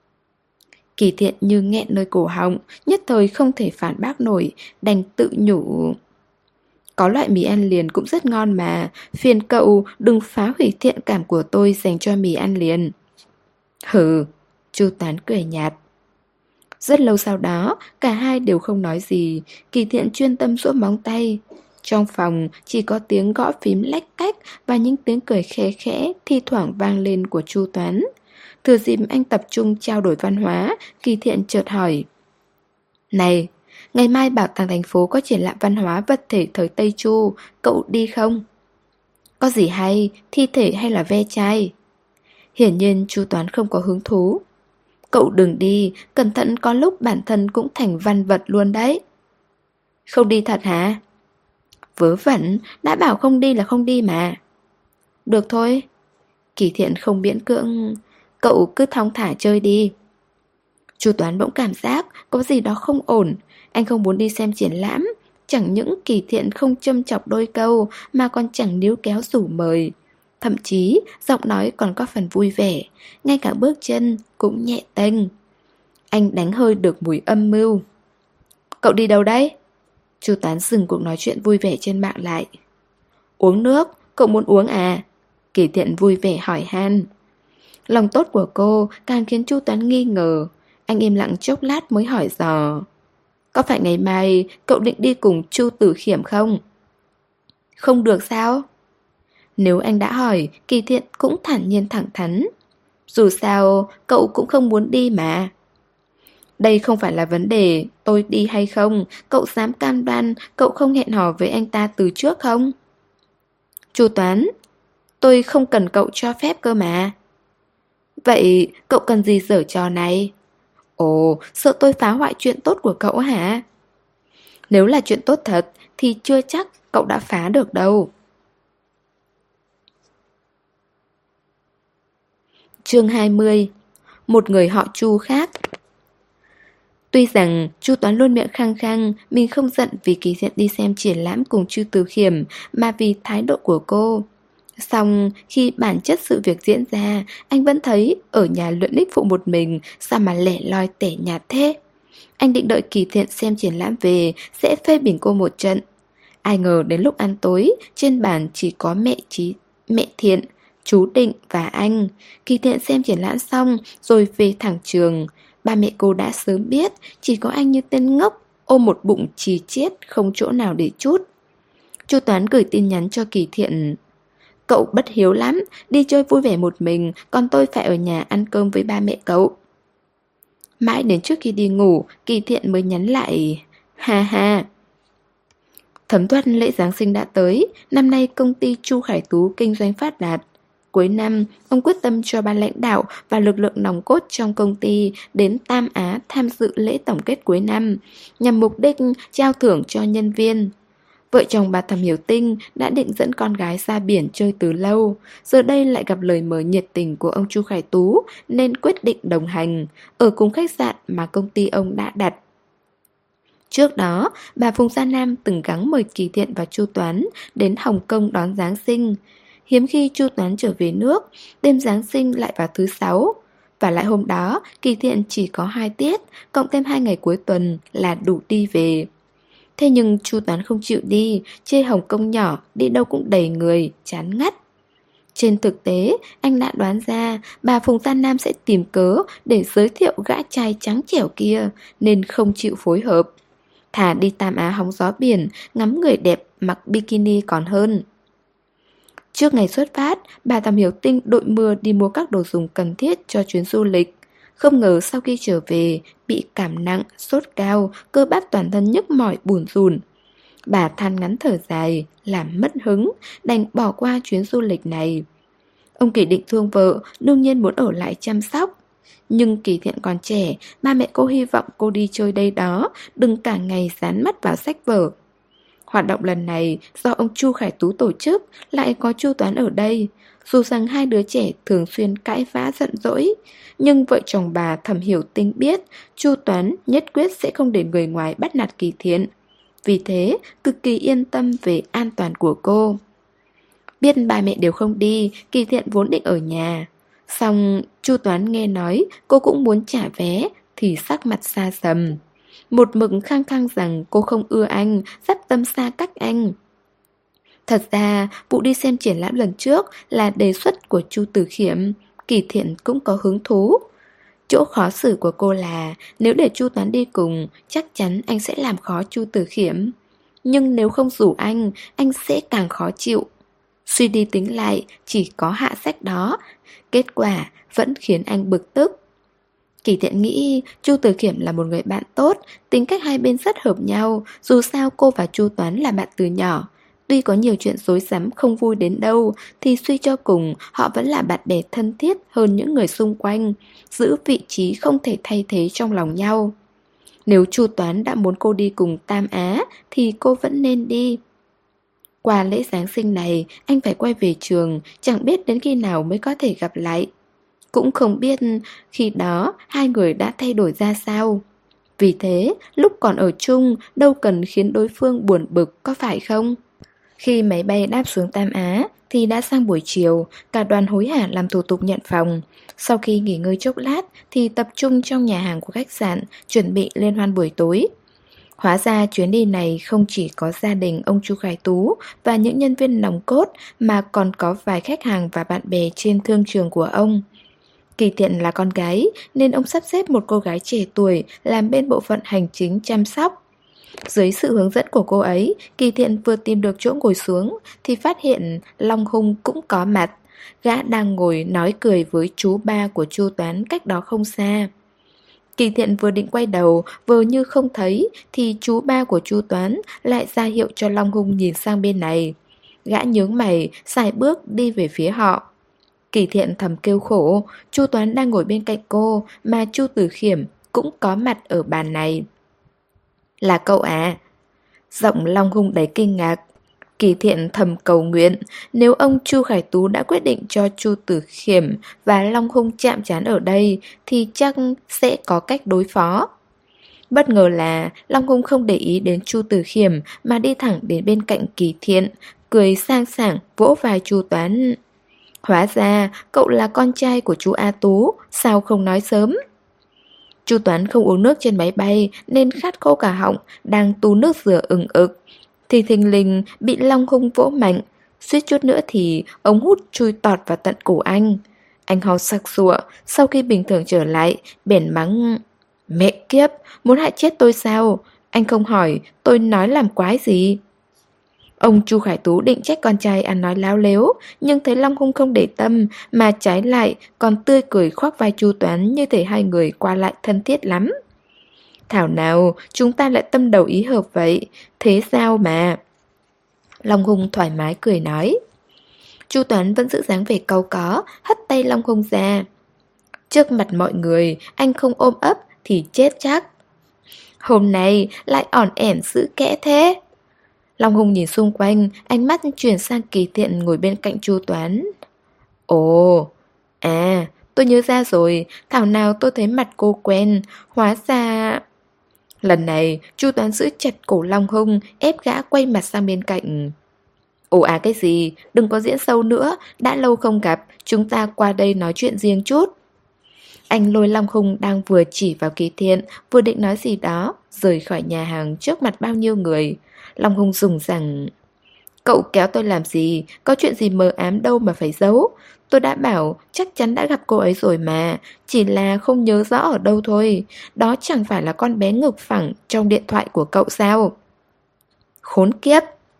S1: Kỳ Thiện như nghẹn nơi cổ họng, nhất thời không thể phản bác nổi, đành tự nhủ. Có loại mì ăn liền cũng rất ngon mà, phiền cậu đừng phá hủy thiện cảm của tôi dành cho mì ăn liền. Hừ, Chu Toán cười nhạt. Rất lâu sau đó, cả hai đều không nói gì, Kỳ Thiện chuyên tâm giũa móng tay. Trong phòng chỉ có tiếng gõ phím lách cách và những tiếng cười khẽ khẽ thi thoảng vang lên của Chu Toán. Thừa dịp anh tập trung trao đổi văn hóa, Kỳ Thiện chợt hỏi. Này, ngày mai bảo tàng thành phố có triển lãm văn hóa vật thể thời Tây Chu, cậu đi không? Có gì hay, thi thể hay là ve chai? Hiển nhiên Chu Toán không có hứng thú. Cậu đừng đi, cẩn thận có lúc bản thân cũng thành văn vật luôn đấy. Không đi thật hả? Vớ vẩn, đã bảo không đi là không đi mà. Được thôi. Kỳ Thiện không miễn cưỡng. Cậu cứ thong thả chơi đi. Chu Toán bỗng cảm giác có gì đó không ổn. Anh không muốn đi xem triển lãm. Chẳng những Kỳ Thiện không châm chọc đôi câu mà còn chẳng níu kéo rủ mời. Thậm chí giọng nói còn có phần vui vẻ. Ngay cả bước chân cũng nhẹ tênh. Anh đánh hơi được mùi âm mưu. Cậu đi đâu đấy? Chu Toán dừng cuộc nói chuyện vui vẻ trên mạng lại. Uống nước, cậu muốn uống à? Kỳ Thiện vui vẻ hỏi han. Lòng tốt của cô càng khiến Chu Toán nghi ngờ. Anh im lặng chốc lát mới hỏi dò. Có phải ngày mai cậu định đi cùng Chu Tử Khiểm không? Không được sao? Nếu anh đã hỏi, Kỳ Thiện cũng thản nhiên thẳng thắn. Dù sao, cậu cũng không muốn đi mà. Đây không phải là vấn đề tôi đi hay không. Cậu dám cam đoan cậu không hẹn hò với anh ta từ trước không? Chu Toán, tôi không cần cậu cho phép cơ mà. Vậy cậu cần gì giở trò này? Ồ, sợ tôi phá hoại chuyện tốt của cậu hả? Nếu là chuyện tốt thật thì chưa chắc cậu đã phá được đâu. Chương 20. Một người họ Chu khác. Tuy rằng Chu Toán luôn miệng khăng khăng mình không giận vì Kỳ Thiện đi xem triển lãm cùng Chu Tử Khiểm mà vì thái độ của cô. Song khi bản chất sự việc diễn ra, anh vẫn thấy ở nhà Luận Ích phụ một mình sao mà lẻ loi tẻ nhạt thế. Anh định đợi Kỳ Thiện xem triển lãm về sẽ phê bình cô một trận. Ai ngờ đến lúc ăn tối, trên bàn chỉ có mẹ Thiện, chú Định và anh. Kỳ Thiện xem triển lãm xong rồi về thẳng trường. Ba mẹ cô đã sớm biết, chỉ có anh như tên ngốc, ôm một bụng chì chiết không chỗ nào để trút. Chu Toán gửi tin nhắn cho Kỳ Thiện. Cậu bất hiếu lắm, đi chơi vui vẻ một mình, còn tôi phải ở nhà ăn cơm với ba mẹ cậu. Mãi đến trước khi đi ngủ, Kỳ Thiện mới nhắn lại. Ha ha. Thấm thoát lễ Giáng sinh đã tới, năm nay công ty Chu Khải Tú kinh doanh phát đạt. Cuối năm, ông quyết tâm cho ban lãnh đạo và lực lượng nòng cốt trong công ty đến Tam Á tham dự lễ tổng kết cuối năm, nhằm mục đích trao thưởng cho nhân viên. Vợ chồng bà Thẩm Hiểu Tinh đã định dẫn con gái ra biển chơi từ lâu, giờ đây lại gặp lời mời nhiệt tình của ông Chu Khải Tú nên quyết định đồng hành, ở cùng khách sạn mà công ty ông đã đặt. Trước đó, bà Phùng Gia Nam từng gắng mời Kỳ Thiện và Chu Toán đến Hồng Kông đón Giáng sinh. Hiếm khi Chu Toán trở về nước, đêm Giáng sinh lại vào thứ Sáu. Và lại hôm đó, Kỳ Thiện chỉ có 2 tiết, cộng thêm 2 ngày cuối tuần là đủ đi về. Thế nhưng Chu Toán không chịu đi, chê Hồng Kông nhỏ, đi đâu cũng đầy người, chán ngắt. Trên thực tế, anh đã đoán ra bà Phùng Gia Nam sẽ tìm cớ để giới thiệu gã trai trắng trẻo kia, nên không chịu phối hợp. Thà đi Tam Á hóng gió biển, ngắm người đẹp mặc bikini còn hơn. Trước ngày xuất phát, bà Thẩm Hiểu Tinh đội mưa đi mua các đồ dùng cần thiết cho chuyến du lịch. Không ngờ sau khi trở về, bị cảm nặng, sốt cao, cơ bắp toàn thân nhức mỏi bủn rủn. Bà than ngắn thở dài, làm mất hứng, đành bỏ qua chuyến du lịch này. Ông Kỳ Định thương vợ, đương nhiên muốn ở lại chăm sóc. Nhưng Kỳ Thiện còn trẻ, ba mẹ cô hy vọng cô đi chơi đây đó, đừng cả ngày dán mắt vào sách vở. Hoạt động lần này do ông Chu Khải Tú tổ chức, lại có Chu Toán ở đây. Dù rằng hai đứa trẻ thường xuyên cãi vã giận dỗi, nhưng vợ chồng bà Thẩm Hiểu Tinh biết Chu Toán nhất quyết sẽ không để người ngoài bắt nạt Kỳ Thiện. Vì thế, cực kỳ yên tâm về an toàn của cô. Biết ba mẹ đều không đi, Kỳ Thiện vốn định ở nhà. Xong Chu Toán nghe nói cô cũng muốn trả vé thì sắc mặt xa sầm. Một mực khăng khăng rằng cô không ưa anh, dắt tâm xa cách anh. Thật ra, vụ đi xem triển lãm lần trước là đề xuất của Chu Tử Khiểm, Kỳ Thiện cũng có hứng thú. Chỗ khó xử của cô là nếu để Chu Toán đi cùng, chắc chắn anh sẽ làm khó Chu Tử Khiểm. Nhưng nếu không rủ anh sẽ càng khó chịu. Suy đi tính lại, chỉ có hạ sách đó. Kết quả vẫn khiến anh bực tức. Kỳ Thiện nghĩ Chu Tử Khiểm là một người bạn tốt, tính cách hai bên rất hợp nhau, dù sao cô và Chu Toán là bạn từ nhỏ. Tuy có nhiều chuyện rối rắm không vui đến đâu, thì suy cho cùng họ vẫn là bạn bè thân thiết hơn những người xung quanh, giữ vị trí không thể thay thế trong lòng nhau. Nếu Chu Toán đã muốn cô đi cùng Tam Á, thì cô vẫn nên đi. Qua lễ Giáng sinh này, anh phải quay về trường, chẳng biết đến khi nào mới có thể gặp lại. Cũng không biết khi đó hai người đã thay đổi ra sao. Vì thế, lúc còn ở chung, đâu cần khiến đối phương buồn bực, có phải không? Khi máy bay đáp xuống Tam Á, thì đã sang buổi chiều, cả đoàn hối hả làm thủ tục nhận phòng. Sau khi nghỉ ngơi chốc lát, thì tập trung trong nhà hàng của khách sạn, chuẩn bị liên hoan buổi tối. Hóa ra chuyến đi này không chỉ có gia đình ông Chu Khải Tú và những nhân viên nòng cốt, mà còn có vài khách hàng và bạn bè trên thương trường của ông. Kỳ Thiện là con gái nên ông sắp xếp một cô gái trẻ tuổi làm bên bộ phận hành chính chăm sóc. Dưới sự hướng dẫn của cô ấy, Kỳ Thiện vừa tìm được chỗ ngồi xuống thì phát hiện Long Hung cũng có mặt. Gã đang ngồi nói cười với chú ba của Chu Toán cách đó không xa. Kỳ Thiện vừa định quay đầu, vờ như không thấy thì chú ba của Chu Toán lại ra hiệu cho Long Hung nhìn sang bên này. Gã nhướng mày, sải bước đi về phía họ. Kỳ Thiện thầm kêu khổ, Chu Toán đang ngồi bên cạnh cô mà Chu Tử Khiểm cũng có mặt ở bàn này. Là cậu à? Giọng Long Hung đầy kinh ngạc. Kỳ Thiện thầm cầu nguyện, nếu ông Chu Khải Tú đã quyết định cho Chu Tử Khiểm và Long Hung chạm trán ở đây thì chắc sẽ có cách đối phó. Bất ngờ là Long Hung không để ý đến Chu Tử Khiểm mà đi thẳng đến bên cạnh Kỳ Thiện, cười sang sảng vỗ vai Chu Toán. Hóa ra cậu là con trai của chú A Tú, sao không nói sớm? Chu Toán không uống nước trên máy bay nên khát khô cả họng, đang tu nước rửa ừng ực. Thì thình lình bị Long Hung vỗ mạnh, suýt chút nữa thì ống hút chui tọt vào tận cổ anh. Anh ho sặc sụa, sau khi bình thường trở lại, bèn mắng: Mẹ kiếp, muốn hại chết tôi sao? Anh không hỏi, tôi nói làm quái gì? Ông Chu Khải Tú định trách con trai ăn nói láo lếu, nhưng thấy Long Hung không để tâm, mà trái lại còn tươi cười khoác vai Chu Toán như thể hai người qua lại thân thiết lắm. Thảo nào chúng ta lại tâm đầu ý hợp vậy, thế sao mà? Long Hung thoải mái cười nói. Chu Toán vẫn giữ dáng vẻ cau có, hất tay Long Hùng ra. Trước mặt mọi người, anh không ôm ấp thì chết chắc. Hôm nay lại ỏn ẻn giữ kẽ thế. Long Hùng nhìn xung quanh, ánh mắt chuyển sang Kỳ Thiện ngồi bên cạnh Chu Toán. Ồ, à, tôi nhớ ra rồi, thảo nào tôi thấy mặt cô quen, hóa ra... Lần này, Chu Toán giữ chặt cổ Long Hùng, ép gã quay mặt sang bên cạnh. Ồ à cái gì, đừng có diễn sâu nữa, đã lâu không gặp, chúng ta qua đây nói chuyện riêng chút. Anh lôi Long Hùng đang vừa chỉ vào Kỳ Thiện, vừa định nói gì đó, rời khỏi nhà hàng trước mặt bao nhiêu người. Long Hùng dùng rằng: Cậu kéo tôi làm gì, có chuyện gì mờ ám đâu mà phải giấu. Tôi đã bảo chắc chắn đã gặp cô ấy rồi mà, chỉ là không nhớ rõ ở đâu thôi. Đó chẳng phải là con bé ngực phẳng trong điện thoại của cậu sao? Khốn kiếp!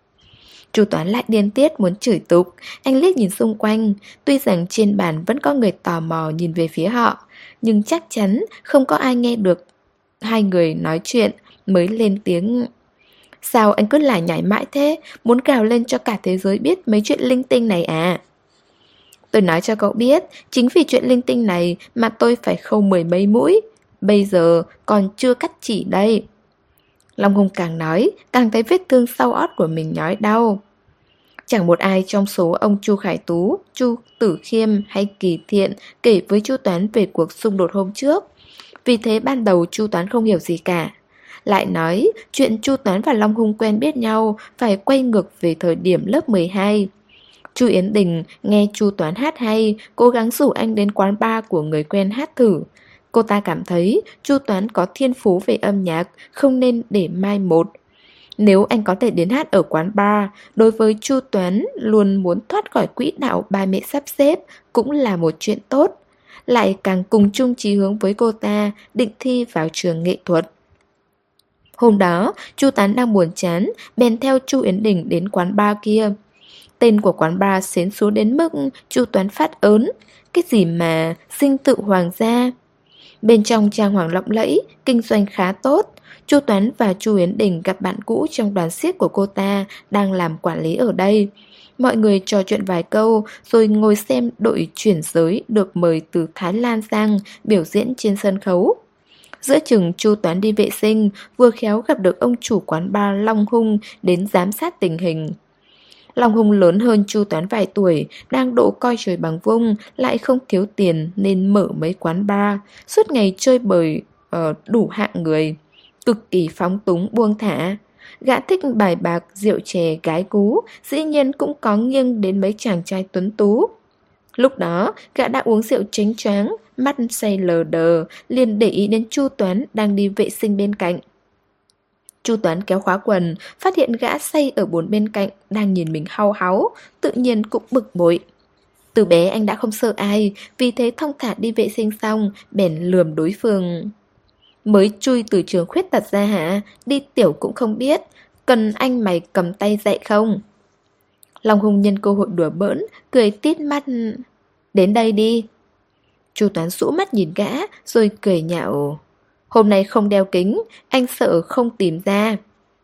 S1: Chu Toán lại điên tiết muốn chửi tục. Anh liếc nhìn xung quanh. Tuy rằng trên bàn vẫn có người tò mò nhìn về phía họ, nhưng chắc chắn không có ai nghe được hai người nói chuyện, mới lên tiếng. Sao anh cứ lải nhải mãi thế? Muốn gào lên cho cả thế giới biết mấy chuyện linh tinh này à? Tôi nói cho cậu biết, chính vì chuyện linh tinh này mà tôi phải khâu 10 mấy mũi. Bây giờ còn chưa cắt chỉ đây. Long Hùng càng nói, càng thấy vết thương sau ót của mình nhói đau. Chẳng một ai trong số ông Chu Khải Tú, Chu Tử Khiêm hay Kỳ Thiện kể với Chu Toán về cuộc xung đột hôm trước. Vì thế ban đầu Chu Toán không hiểu gì cả. Lại nói chuyện Chu Toán và Long Hùng quen biết nhau phải quay ngược về thời điểm lớp 12. Chu Yến Đình nghe Chu Toán hát hay, cố gắng rủ anh đến quán bar của người quen hát thử. Cô ta cảm thấy Chu Toán có thiên phú về âm nhạc, không nên để mai một. Nếu anh có thể đến hát ở quán bar, đối với Chu Toán luôn muốn thoát khỏi quỹ đạo ba mẹ sắp xếp cũng là một chuyện tốt. Lại càng cùng chung chí hướng với cô ta, định thi vào trường nghệ thuật. Hôm đó, Chu Toán đang buồn chán, bèn theo Chu Yến Đình đến quán bar kia. Tên của quán bar xến xuống đến mức Chu Toán phát ớn. Cái gì mà dinh thự hoàng gia? Bên trong trang hoàng lộng lẫy, kinh doanh khá tốt. Chu Toán và Chu Yến Đình gặp bạn cũ trong đoàn xiếc của cô ta đang làm quản lý ở đây. Mọi người trò chuyện vài câu rồi ngồi xem đội chuyển giới được mời từ Thái Lan sang biểu diễn trên sân khấu. Giữa chừng Chu Toán đi vệ sinh, vừa khéo gặp được ông chủ quán bar Long Hùng đến giám sát tình hình. Long Hùng lớn hơn Chu Toán vài tuổi, đang độ coi trời bằng vung, lại không thiếu tiền nên mở mấy quán bar, suốt ngày chơi bời đủ hạng người, cực kỳ phóng túng buông thả. Gã thích bài bạc, rượu chè, gái cú, dĩ nhiên cũng có nghiêng đến mấy chàng trai tuấn tú. Lúc đó, gã đã uống rượu chánh choáng, mắt say lờ đờ, liền để ý đến Chu Toán đang đi vệ sinh bên cạnh. Chu Toán kéo khóa quần, phát hiện gã say ở bồn bên cạnh đang nhìn mình hau háu, tự nhiên cũng bực bội. Từ bé anh đã không sợ ai, vì thế thong thả đi vệ sinh xong, bèn lườm đối phương. Mới chui từ trường khuyết tật ra hả? Đi tiểu cũng không biết, cần anh mày cầm tay dạy không? Long Hùng nhân cơ hội đùa bỡn, cười tít mắt. Đến đây đi. Chu Toán rũ mắt nhìn gã, rồi cười nhạo. Hôm nay không đeo kính, anh sợ không tìm ra.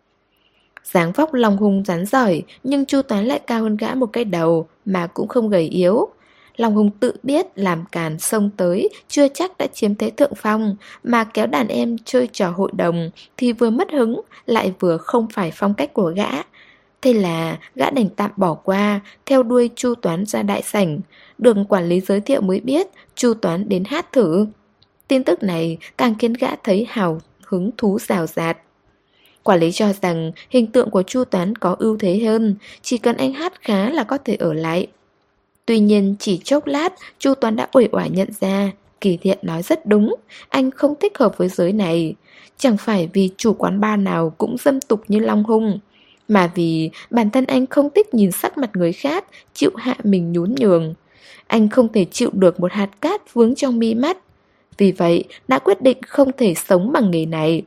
S1: Dáng vóc Long Hùng rắn giỏi, nhưng Chu Toán lại cao hơn gã một cái đầu, mà cũng không gầy yếu. Long Hùng tự biết làm càn xông tới, chưa chắc đã chiếm thế thượng phong, mà kéo đàn em chơi trò hội đồng thì vừa mất hứng, lại vừa không phải phong cách của gã. Thế là gã đành tạm bỏ qua, theo đuôi Chu Toán ra đại sảnh. Được quản lý giới thiệu mới biết Chu Toán đến hát thử. Tin tức này càng khiến gã thấy hào hứng thú rào rạt. Quản lý cho rằng hình tượng của Chu Toán có ưu thế hơn, chỉ cần anh hát khá là có thể ở lại. Tuy nhiên chỉ chốc lát, Chu Toán đã uể oải nhận ra Kỳ Thiện nói rất đúng, anh không thích hợp với giới này. Chẳng phải vì chủ quán bar nào cũng dâm tục như Long Hùng, mà vì bản thân anh không thích nhìn sắc mặt người khác, chịu hạ mình nhún nhường. Anh không thể chịu được một hạt cát vướng trong mi mắt. Vì vậy đã quyết định không thể sống bằng nghề này.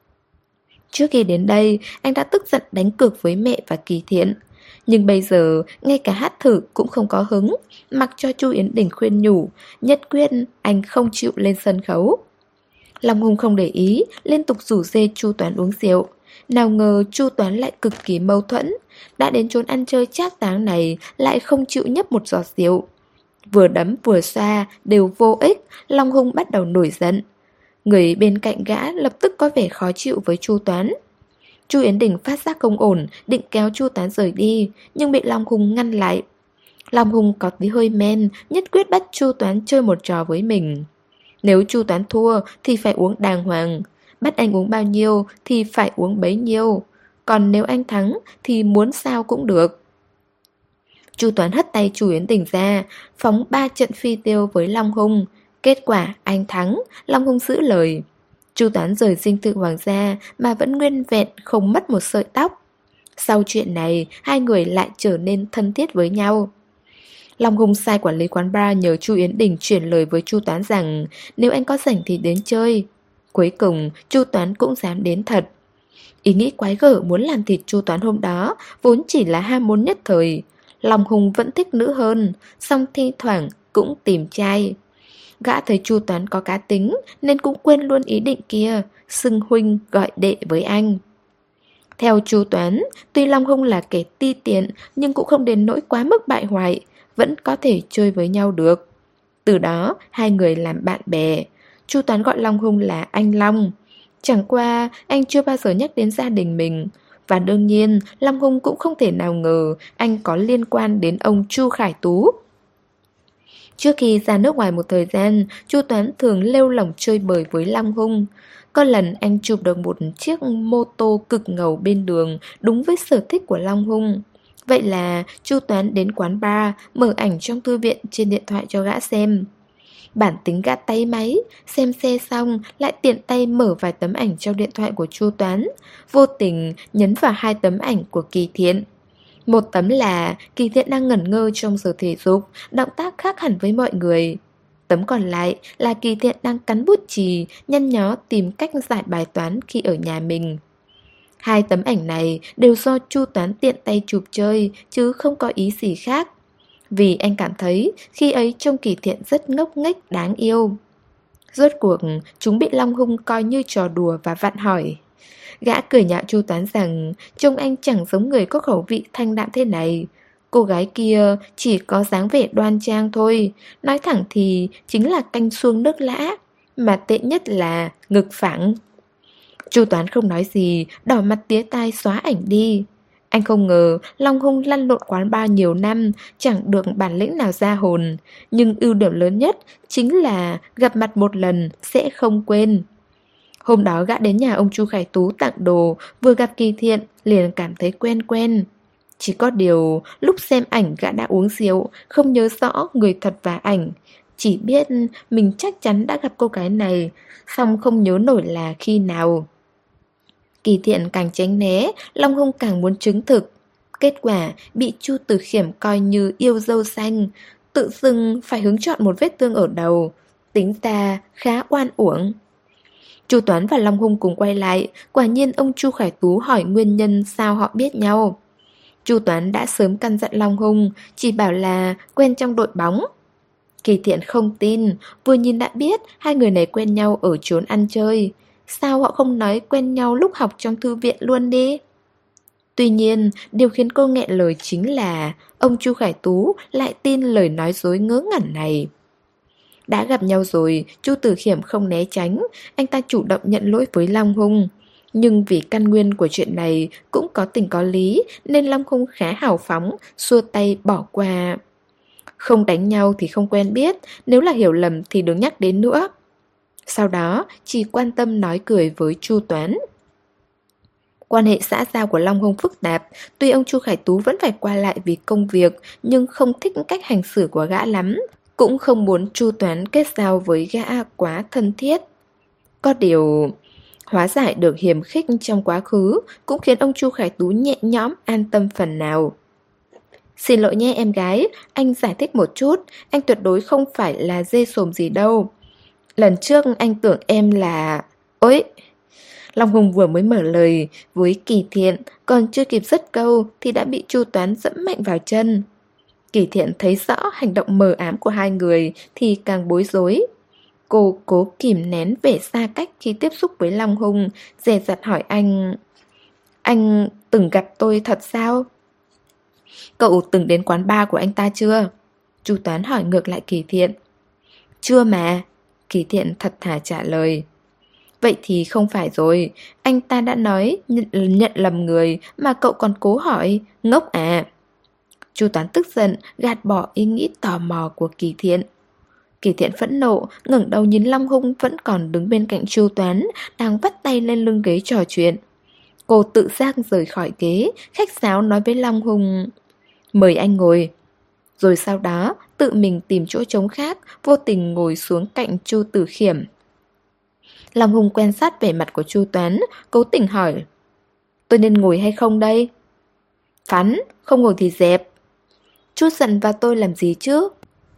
S1: Trước khi đến đây, anh đã tức giận đánh cược với mẹ và Kỳ Thiện. Nhưng bây giờ, ngay cả hát thử cũng không có hứng. Mặc cho Chu Yến Đình khuyên nhủ, nhất quyết anh không chịu lên sân khấu. Long Hùng không để ý, liên tục rủ dê Chu Toán uống rượu. Nào ngờ Chu Toán lại cực kỳ mâu thuẫn, đã đến chốn ăn chơi trác táng này lại không chịu nhấp một giọt rượu. Vừa đấm vừa xoa đều vô ích, Long Hung bắt đầu nổi giận. Người bên cạnh gã lập tức có vẻ khó chịu với Chu Toán. Chu Yến Đình phát giác không ổn, định kéo Chu Toán rời đi, nhưng bị Long Hung ngăn lại. Long Hung có tí hơi men, nhất quyết bắt Chu Toán chơi một trò với mình. Nếu Chu Toán thua thì phải uống đàng hoàng, bắt anh uống bao nhiêu thì phải uống bấy nhiêu, còn nếu anh thắng thì muốn sao cũng được. Chu Toán hất tay Chu Yến Đình ra, phóng 3 trận phi tiêu với Long Hung. Kết quả anh thắng, Long Hung giữ lời. Chu Toán rời dinh thự hoàng gia mà vẫn nguyên vẹn, không mất một sợi tóc. Sau chuyện này, hai người lại trở nên thân thiết với nhau. Long Hung sai quản lý quán bar nhờ Chu Yến Đình chuyển lời với Chu Toán rằng nếu anh có rảnh thì đến chơi. Cuối cùng, Chu Toán cũng dám đến thật. Ý nghĩ quái gở muốn làm thịt Chu Toán hôm đó vốn chỉ là ham muốn nhất thời. Long Hung vẫn thích nữ hơn, song thi thoảng cũng tìm trai. Gã thấy Chu Toán có cá tính nên cũng quên luôn ý định kia, xưng huynh gọi đệ với anh. Theo Chu Toán, tuy Long Hung là kẻ ti tiện nhưng cũng không đến nỗi quá mức bại hoại, vẫn có thể chơi với nhau được. Từ đó, hai người làm bạn bè. Chu Toán gọi Long Hung là anh Long. Chẳng qua, anh chưa bao giờ nhắc đến gia đình mình. Và đương nhiên, Long Hung cũng không thể nào ngờ anh có liên quan đến ông Chu Khải Tú. Trước khi ra nước ngoài một thời gian, Chu Toán thường lêu lỏng chơi bời với Long Hung. Có lần anh chụp được một chiếc mô tô cực ngầu bên đường, đúng với sở thích của Long Hung. Vậy là Chu Toán đến quán bar, mở ảnh trong thư viện trên điện thoại cho gã xem. Bản tính gã tay máy, xem xe xong lại tiện tay mở vài tấm ảnh trong điện thoại của Chu Toán, vô tình nhấn vào 2 tấm ảnh của Kỳ Thiện. Một tấm là Kỳ Thiện đang ngẩn ngơ trong giờ thể dục, động tác khác hẳn với mọi người. Tấm còn lại là Kỳ Thiện đang cắn bút chì, nhăn nhó tìm cách giải bài toán khi ở nhà mình. 2 tấm ảnh này đều do Chu Toán tiện tay chụp chơi, chứ không có ý gì khác. Vì anh cảm thấy khi ấy trông Kỳ Thiện rất ngốc nghếch đáng yêu. Rốt cuộc chúng bị Long Hung coi như trò đùa và vặn hỏi. Gã cười nhạo Chu Toán rằng trông anh chẳng giống người có khẩu vị thanh đạm thế này. Cô gái kia chỉ có dáng vẻ đoan trang thôi, nói thẳng thì chính là canh xuông nước lã, mà tệ nhất là ngực phẳng. Chu Toán không nói gì, đỏ mặt tía tai xóa ảnh đi. Anh không ngờ Long Hung lăn lộn quán bar nhiều năm, chẳng được bản lĩnh nào ra hồn. Nhưng ưu điểm lớn nhất chính là gặp mặt một lần sẽ không quên. Hôm đó gã đến nhà ông Chu Khải Tú tặng đồ, vừa gặp Kỳ Thiện liền cảm thấy quen quen. Chỉ có điều lúc xem ảnh gã đã uống rượu, không nhớ rõ người thật và ảnh. Chỉ biết mình chắc chắn đã gặp cô gái này, song không nhớ nổi là khi nào. Kỳ Thiện càng tránh né, Long Hung càng muốn chứng thực. Kết quả bị Chu Tử Khiểm coi như yêu dâu xanh, tự dưng phải hứng chọn một vết thương ở đầu. Tính ra khá oan uổng. Chu Toán và Long Hung cùng quay lại, quả nhiên ông Chu Khải Tú hỏi nguyên nhân sao họ biết nhau. Chu Toán đã sớm căn dặn Long Hung, chỉ bảo là quen trong đội bóng. Kỳ Thiện không tin, vừa nhìn đã biết hai người này quen nhau ở chốn ăn chơi. Sao họ không nói quen nhau lúc học trong thư viện luôn đi? Tuy nhiên, điều khiến cô nghẹn lời chính là ông Chu Khải Tú lại tin lời nói dối ngớ ngẩn này. Đã gặp nhau rồi, Chu Tử Khiểm không né tránh, anh ta chủ động nhận lỗi với Long Hung. Nhưng vì căn nguyên của chuyện này cũng có tình có lý, nên Long Hung khá hào phóng, xua tay bỏ qua. Không đánh nhau thì không quen biết, nếu là hiểu lầm thì đừng nhắc đến nữa. Sau đó, chỉ quan tâm nói cười với Chu Toán. Quan hệ xã giao của Long Hung phức tạp, tuy ông Chu Khải Tú vẫn phải qua lại vì công việc, nhưng không thích cách hành xử của gã lắm, cũng không muốn Chu Toán kết giao với gã quá thân thiết. Có điều, hóa giải được hiềm khích trong quá khứ cũng khiến ông Chu Khải Tú nhẹ nhõm an tâm phần nào. Xin lỗi nhé em gái, anh giải thích một chút, anh tuyệt đối không phải là dê sồm gì đâu. Lần trước anh tưởng em là... Ôi! Long Hung vừa mới mở lời với Kỳ Thiện, còn chưa kịp dứt câu thì đã bị Chu Toán dẫm mạnh vào chân. Kỳ Thiện thấy rõ hành động mờ ám của hai người thì càng bối rối. Cô cố kìm nén vẻ xa cách khi tiếp xúc với Long Hung, dè dặt hỏi anh: Anh từng gặp tôi thật sao? Cậu từng đến quán bar của anh ta chưa? Chu Toán hỏi ngược lại Kỳ Thiện. Chưa mà, Kỳ Thiện thật thà trả lời. Vậy thì không phải rồi, anh ta đã nói nhận lầm người mà cậu còn cố hỏi, ngốc à. Chu Toán tức giận, gạt bỏ ý nghĩ tò mò của Kỳ Thiện. Kỳ Thiện phẫn nộ, ngẩng đầu nhìn Long Hung vẫn còn đứng bên cạnh Chu Toán, đang vắt tay lên lưng ghế trò chuyện. Cô tự giác rời khỏi ghế, khách sáo nói với Long Hung, mời anh ngồi. Rồi sau đó, tự mình tìm chỗ trống khác, vô tình ngồi xuống cạnh Chu Tử Khiểm. Long Hung quan sát vẻ mặt của Chu Toán, cố tình hỏi, tôi nên ngồi hay không đây? Phắn, không ngồi thì dẹp. Chút giận vào tôi làm gì chứ?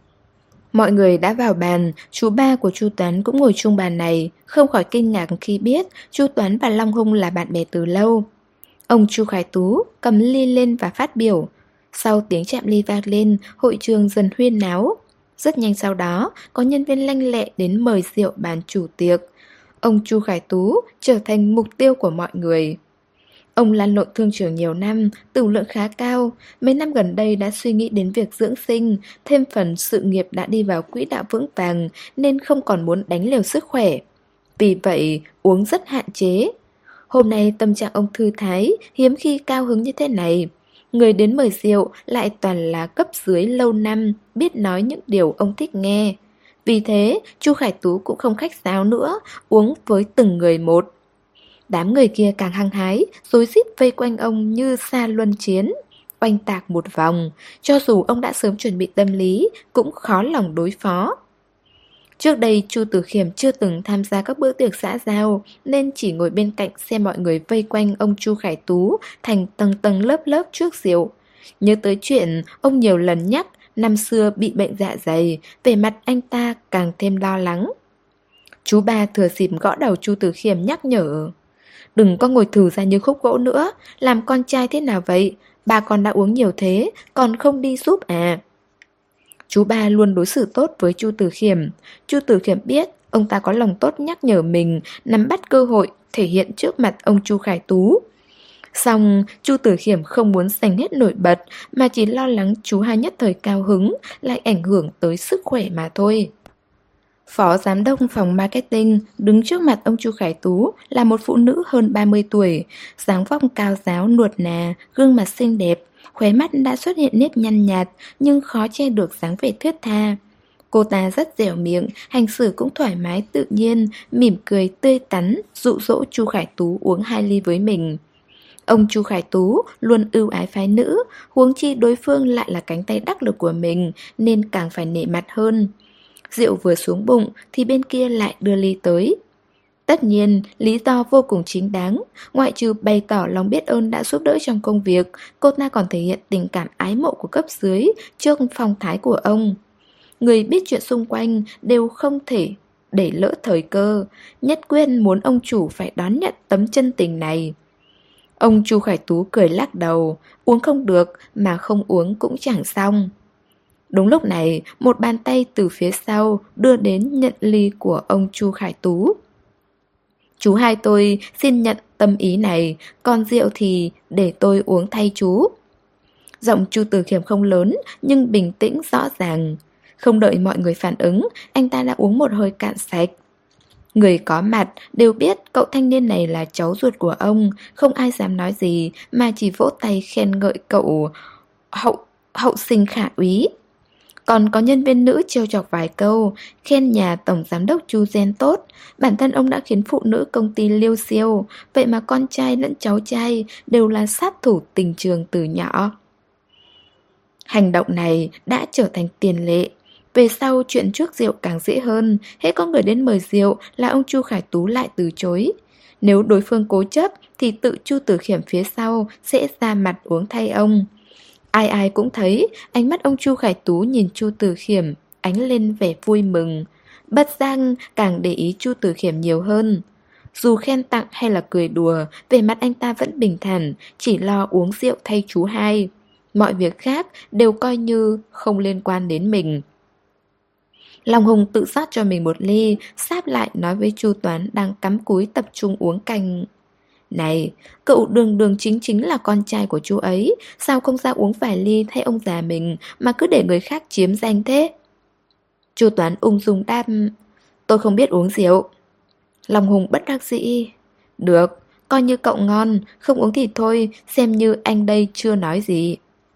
S1: Mọi người đã vào bàn, chú ba của Chu Toán cũng ngồi chung bàn này, không khỏi kinh ngạc khi biết Chu Toán và Long Hung là bạn bè từ lâu. Ông Chu Khải Tú cầm ly lên và phát biểu. Sau tiếng chạm ly vang lên, hội trường dần huyên náo. Rất nhanh sau đó, có nhân viên lanh lẹ đến mời rượu bàn chủ tiệc. Ông Chu Khải Tú trở thành mục tiêu của mọi người. Ông lăn lộn thương trường nhiều năm, tửu lượng khá cao, mấy năm gần đây đã suy nghĩ đến việc dưỡng sinh, thêm phần sự nghiệp đã đi vào quỹ đạo vững vàng nên không còn muốn đánh liều sức khỏe. Vì vậy, uống rất hạn chế. Hôm nay tâm trạng ông thư thái, hiếm khi cao hứng như thế này. Người đến mời rượu lại toàn là cấp dưới lâu năm, biết nói những điều ông thích nghe. Vì thế, Chu Khải Tú cũng không khách sáo nữa, uống với từng người một. Đám người kia càng hăng hái, rối rít vây quanh ông như xa luân chiến. Oanh tạc một vòng, cho dù ông đã sớm chuẩn bị tâm lý, cũng khó lòng đối phó. Trước đây Chu Tử Khiêm chưa từng tham gia các bữa tiệc xã giao, nên chỉ ngồi bên cạnh xem mọi người vây quanh ông Chu Khải Tú thành tầng tầng lớp lớp trước rượu. Nhớ tới chuyện ông nhiều lần nhắc năm xưa bị bệnh dạ dày, vẻ mặt anh ta càng thêm lo lắng. Chú ba thừa dịp gõ đầu Chu Tử Khiêm nhắc nhở. Đừng có ngồi thử ra như khúc gỗ nữa, làm con trai thế nào vậy? Bà con đã uống nhiều thế, còn không đi giúp à? Chú ba luôn đối xử tốt với Chu Tử Khiêm. Chu Tử Khiêm biết ông ta có lòng tốt nhắc nhở mình, nắm bắt cơ hội thể hiện trước mặt ông Chu Khải Tú. Xong, Chu Tử Khiêm không muốn giành hết nổi bật, mà chỉ lo lắng chú hai nhất thời cao hứng lại ảnh hưởng tới sức khỏe mà thôi. Phó giám đốc phòng marketing đứng trước mặt ông Chu Khải Tú là một phụ nữ hơn 30 tuổi, dáng vóc cao ráo nuột nà, gương mặt xinh đẹp, khóe mắt đã xuất hiện nếp nhăn nhạt nhưng khó che được dáng vẻ thướt tha. Cô ta rất dẻo miệng, hành xử cũng thoải mái tự nhiên, mỉm cười tươi tắn, dụ dỗ Chu Khải Tú uống 2 ly với mình. Ông Chu Khải Tú luôn ưu ái phái nữ, huống chi đối phương lại là cánh tay đắc lực của mình nên càng phải nể mặt hơn. Rượu vừa xuống bụng thì bên kia lại đưa ly tới. Tất nhiên, lý do vô cùng chính đáng. Ngoại trừ bày tỏ lòng biết ơn đã giúp đỡ trong công việc, cô ta còn thể hiện tình cảm ái mộ của cấp dưới trước phong thái của ông. Người biết chuyện xung quanh đều không thể để lỡ thời cơ, nhất quyết muốn ông chủ phải đón nhận tấm chân tình này. Ông Chu Khải Tú cười lắc đầu, uống không được mà không uống cũng chẳng xong. Đúng lúc này, một bàn tay từ phía sau đưa đến nhận ly của ông Chu Khải Tú. Chú hai tôi xin nhận tâm ý này, còn rượu thì để tôi uống thay chú. Giọng Chu Tử Khiêm không lớn nhưng bình tĩnh rõ ràng. Không đợi mọi người phản ứng, anh ta đã uống một hơi cạn sạch. Người có mặt đều biết cậu thanh niên này là cháu ruột của ông, không ai dám nói gì mà chỉ vỗ tay khen ngợi cậu hậu sinh khả úy. Còn có nhân viên nữ trêu chọc vài câu, khen nhà tổng giám đốc Chu gen tốt, bản thân ông đã khiến phụ nữ công ty liêu xiêu, vậy mà con trai lẫn cháu trai đều là sát thủ tình trường từ nhỏ. Hành động này đã trở thành tiền lệ. Về sau chuyện trước rượu càng dễ hơn, hễ có người đến mời rượu là ông Chu Khải Tú lại từ chối. Nếu đối phương cố chấp thì tự Chu Tử Khiêm phía sau sẽ ra mặt uống thay ông. Ai ai cũng thấy ánh mắt ông Chu Khải Tú nhìn Chu Tử Khiêm ánh lên vẻ vui mừng. Bất giác càng để ý Chu Tử Khiêm nhiều hơn. Dù khen tặng hay là cười đùa, vẻ mặt anh ta vẫn bình thản, chỉ lo uống rượu thay chú hai. Mọi việc khác đều coi như không liên quan đến mình. Long Hùng tự rót cho mình một ly, sáp lại nói với Chu Toán đang cắm cúi tập trung uống canh. Này, cậu đường đường chính chính là con trai của chú ấy, sao không ra uống vài ly thay ông già mình mà cứ để người khác chiếm danh thế? Chu Toán ung dung đáp, tôi không biết uống rượu. Long Hùng bất đắc dĩ, được, coi như cậu ngon, không uống thì thôi, xem như anh đây chưa nói gì.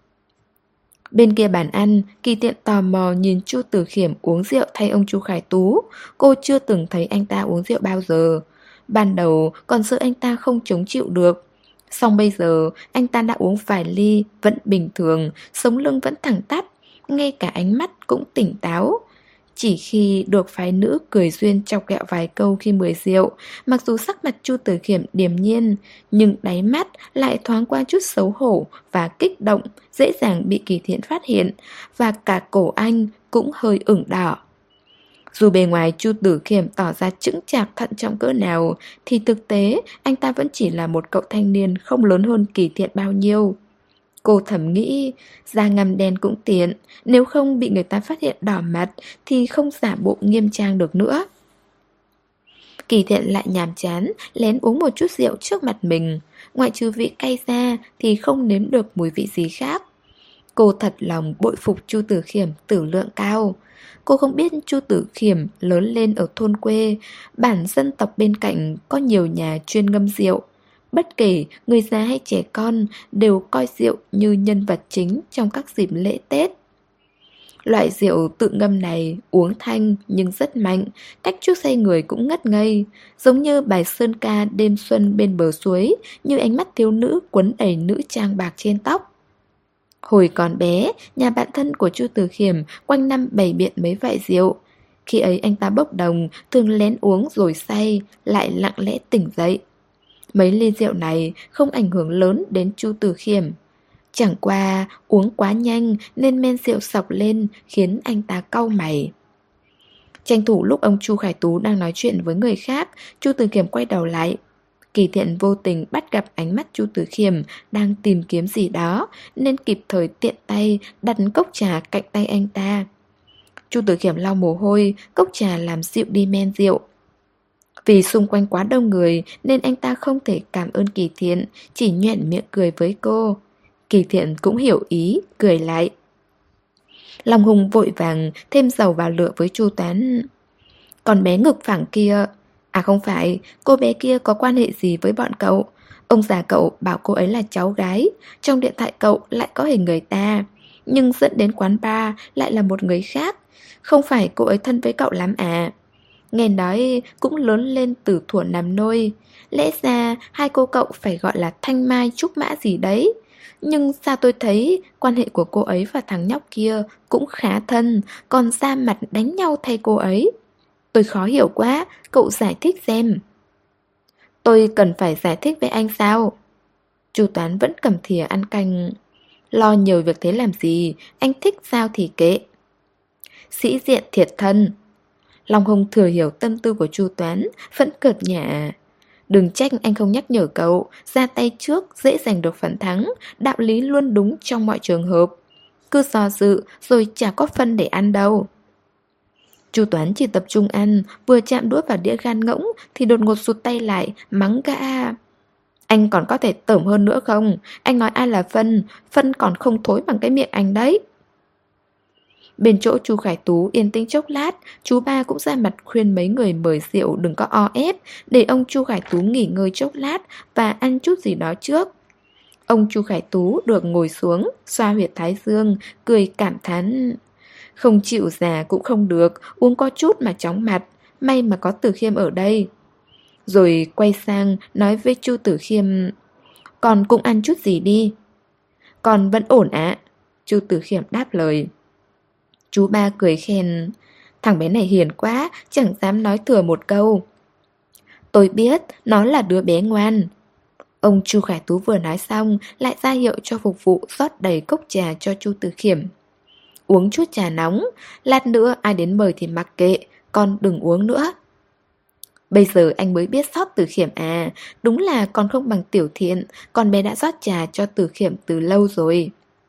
S1: Bên kia bàn ăn, Kỳ Tiện tò mò nhìn Chu Tử Khiểm uống rượu thay ông Chu Khải Tú. Cô chưa từng thấy anh ta uống rượu bao giờ. Ban đầu còn sợ anh ta không chống chịu được. Xong bây giờ anh ta đã uống vài ly, vẫn bình thường, sống lưng vẫn thẳng tắp, ngay cả ánh mắt cũng tỉnh táo. Chỉ khi được phái nữ cười duyên chọc ghẹo vài câu khi mời rượu, mặc dù sắc mặt Chu Tử Khiểm điềm nhiên, nhưng đáy mắt lại thoáng qua chút xấu hổ và kích động, dễ dàng bị Kỳ Thiện phát hiện, và cả cổ anh cũng hơi ửng đỏ. Dù bề ngoài Chu Tử Khiểm tỏ ra chững chạc thận trọng cỡ nào, thì thực tế anh ta vẫn chỉ là một cậu thanh niên không lớn hơn Kỳ Thiện bao nhiêu. Cô thầm nghĩ, da ngăm đen cũng tiện, nếu không bị người ta phát hiện đỏ mặt thì không giả bộ nghiêm trang được nữa. Kỳ Thiện lại nhàm chán, lén uống một chút rượu trước mặt mình. Ngoại trừ vị cay ra thì không nếm được mùi vị gì khác. Cô thật lòng bội phục Chu Tử Khiểm tử lượng cao. Cô không biết Chu Tử Khiểm lớn lên ở thôn quê, bản dân tộc bên cạnh có nhiều nhà chuyên ngâm rượu. Bất kể người già hay trẻ con đều coi rượu như nhân vật chính trong các dịp lễ Tết. Loại rượu tự ngâm này uống thanh nhưng rất mạnh, cách chút say người cũng ngất ngây, giống như bài sơn ca đêm xuân bên bờ suối, như ánh mắt thiếu nữ quấn đầy nữ trang bạc trên tóc. Hồi còn bé, nhà bạn thân của Chu Tử Khiểm quanh năm bày biện mấy vại rượu. Khi ấy anh ta bốc đồng, thường lén uống rồi say, lại lặng lẽ tỉnh dậy. Mấy ly rượu này không ảnh hưởng lớn đến Chu Tử Khiểm. Chẳng qua uống quá nhanh nên men rượu sộc lên khiến anh ta cau mày. Tranh thủ lúc ông Chu Khải Tú đang nói chuyện với người khác, Chu Tử Khiểm quay đầu lại. Kỳ Thiện vô tình bắt gặp ánh mắt Chu Tử Khiểm đang tìm kiếm gì đó, nên kịp thời tiện tay đặt cốc trà cạnh tay anh ta. Chu Tử Khiểm lau mồ hôi, cốc trà làm dịu đi men rượu. Vì xung quanh quá đông người nên anh ta không thể cảm ơn Kỳ Thiện, chỉ nhoẻn miệng cười với cô. Kỳ Thiện cũng hiểu ý, cười lại. Long Hùng vội vàng thêm dầu vào lửa với Chu Toán. Còn bé ngực phẳng kia, à không phải, cô bé kia có quan hệ gì với bọn cậu? Ông già cậu bảo cô ấy là cháu gái, trong điện thoại cậu lại có hình người ta, nhưng dẫn đến quán bar lại là một người khác. Không phải cô ấy thân với cậu lắm à? Nghe nói cũng lớn lên từ thuở nằm nôi. Lẽ ra hai cô cậu phải gọi là Thanh Mai Trúc Mã gì đấy. Nhưng sao tôi thấy quan hệ của cô ấy và thằng nhóc kia cũng khá thân, còn ra mặt đánh nhau thay cô ấy. Tôi khó hiểu quá, cậu giải thích xem. Tôi cần phải giải thích với anh sao? Chu Toán vẫn cầm thìa ăn canh. Lo nhiều việc thế làm gì, anh thích sao thì kệ. Sĩ diện thiệt thân. Long Hùng thừa hiểu tâm tư của Chu Toán, vẫn cợt nhả. Đừng trách anh không nhắc nhở cậu, ra tay trước dễ giành được phần thắng, đạo lý luôn đúng trong mọi trường hợp. Cứ do dự rồi chả có phân để ăn đâu. Chu Toán chỉ tập trung ăn, vừa chạm đũa vào đĩa gan ngỗng thì đột ngột rụt tay lại, mắng gã. Anh còn có thể tởm hơn nữa không? Anh nói ai là phân, phân còn không thối bằng cái miệng anh đấy. Bên chỗ Chu Khải Tú yên tĩnh chốc lát, chú ba cũng ra mặt khuyên mấy người mời rượu đừng có o ép, để ông Chu Khải Tú nghỉ ngơi chốc lát và ăn chút gì đó trước. Ông Chu Khải Tú được ngồi xuống, xoa huyệt thái dương, cười cảm thán. Không chịu già cũng không được, uống có chút mà chóng mặt, may mà có Tử Khiêm ở đây. Rồi quay sang nói với Chu Tử Khiêm, con cũng ăn chút gì đi. Con vẫn ổn ạ. Chu Tử Khiêm đáp lời. Chú ba cười khen, thằng bé này hiền quá, chẳng dám nói thừa một câu. Tôi biết, nó là đứa bé ngoan. Ông Chu Khải Tú vừa nói xong, lại ra hiệu cho phục vụ rót đầy cốc trà cho Chu Tử Khiểm. Uống chút trà nóng, lát nữa ai đến mời thì mặc kệ, con đừng uống nữa. Bây giờ anh mới biết sót Tử Khiểm à, đúng là còn không bằng Tiểu Thiện, con bé đã rót trà cho Tử Khiểm từ lâu rồi.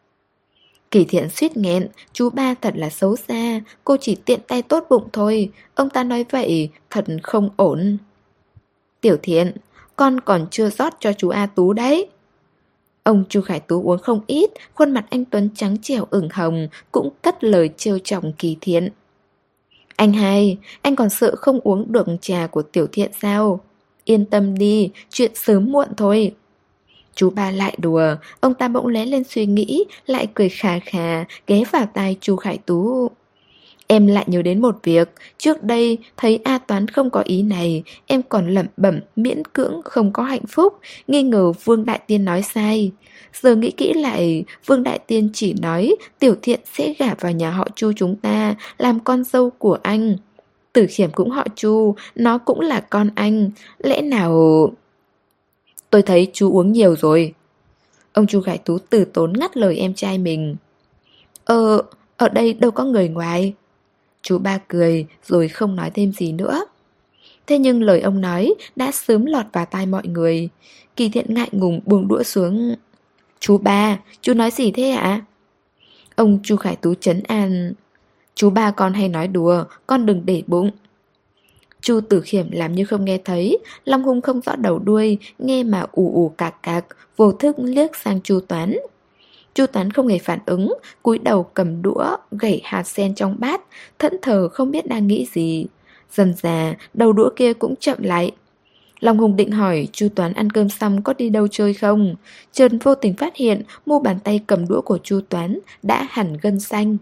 S1: Kỳ Thiện suýt nghẹn, chú ba thật là xấu xa, cô chỉ tiện tay tốt bụng thôi, ông ta nói vậy thật không ổn. Tiểu Thiện, con còn chưa rót cho chú A Tú đấy. Ông Chu Khải Tú uống không ít, khuôn mặt anh Tuấn trắng trẻo ửng hồng, cũng cất lời trêu chọc Kỳ Thiện. Anh hai, anh còn sợ không uống được trà của Tiểu Thiện sao? Yên tâm đi, chuyện sớm muộn thôi. Chú ba lại đùa, ông ta bỗng lóe lên suy nghĩ, lại cười khà khà, ghé vào tai Chu Khải Tú. Em lại nhớ đến một việc, trước đây thấy A Toán không có ý này, em còn lẩm bẩm miễn cưỡng không có hạnh phúc, nghi ngờ Vương Đại Tiên nói sai. Giờ nghĩ kỹ lại, Vương Đại Tiên chỉ nói Tiểu Thiện sẽ gả vào nhà họ Chu chúng ta, làm con dâu của anh. Tử Khiểm cũng họ Chu, nó cũng là con anh, lẽ nào... Tôi thấy chú uống nhiều rồi. Ông Chu Khải Tú từ tốn ngắt lời em trai mình. Ở đây đâu có người ngoài. Chú ba cười rồi không nói thêm gì nữa. Thế nhưng lời ông nói đã sớm lọt vào tai mọi người. Kỳ Thiện ngại ngùng buông đũa xuống. Chú ba, chú nói gì thế ạ? Ông Chu Khải Tú trấn an. Chú ba con hay nói đùa, con đừng để bụng. Chu Tử Khiểm làm như không nghe thấy, Long Hung không rõ đầu đuôi, nghe mà ù ù cạc cạc, vô thức liếc sang Chu Toán. Chu Toán không hề phản ứng, cúi đầu cầm đũa, gẩy hạt sen trong bát, thẫn thờ không biết đang nghĩ gì. Dần dà, đầu đũa kia cũng chậm lại. Long Hùng định hỏi Chu Toán ăn cơm xong có đi đâu chơi không, chợt vô tình phát hiện mu bàn tay cầm đũa của Chu Toán đã hẳn gân xanh.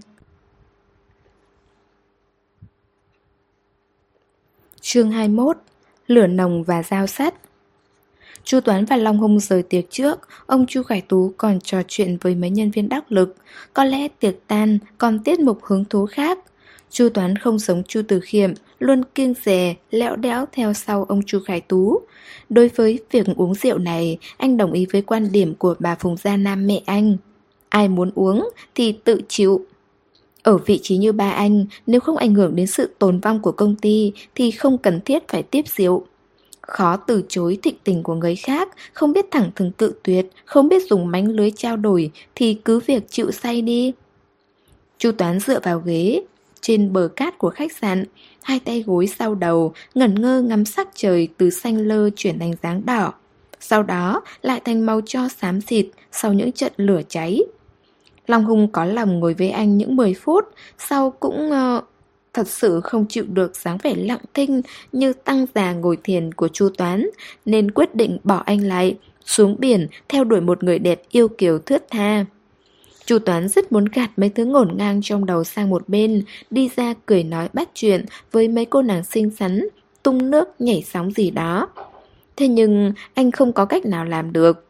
S1: Chương 21. Lửa nồng và dao sắt. Chu Toán và Long Hung rời tiệc trước, ông Chu Khải Tú còn trò chuyện với mấy nhân viên đắc lực. Có lẽ tiệc tan còn tiết mục hứng thú khác. Chu Toán không giống Chu Tử Khiểm, luôn kiêng dè, lẽo đẽo theo sau ông Chu Khải Tú. Đối với việc uống rượu này, anh đồng ý với quan điểm của bà Phùng Gia Nam mẹ anh. Ai muốn uống thì tự chịu. Ở vị trí như ba anh, nếu không ảnh hưởng đến sự tồn vong của công ty thì không cần thiết phải tiếp rượu. Khó từ chối thịnh tình của người khác, không biết thẳng thừng cự tuyệt, không biết dùng mánh lưới trao đổi thì cứ việc chịu say đi. Chu Toán dựa vào ghế trên bờ cát của khách sạn, hai tay gối sau đầu, ngẩn ngơ ngắm sắc trời từ xanh lơ chuyển thành dáng đỏ. Sau đó lại thành màu tro xám xịt sau những trận lửa cháy. Long Hung có lòng ngồi với anh những 10 phút, sau cũng thật sự không chịu được dáng vẻ lặng thinh như tăng già ngồi thiền của Chu Toán, nên quyết định bỏ anh lại, xuống biển theo đuổi một người đẹp yêu kiều thướt tha. Chu Toán rất muốn gạt mấy thứ ngổn ngang trong đầu sang một bên, đi ra cười nói bắt chuyện với mấy cô nàng xinh xắn, tung nước nhảy sóng gì đó. Thế nhưng anh không có cách nào làm được.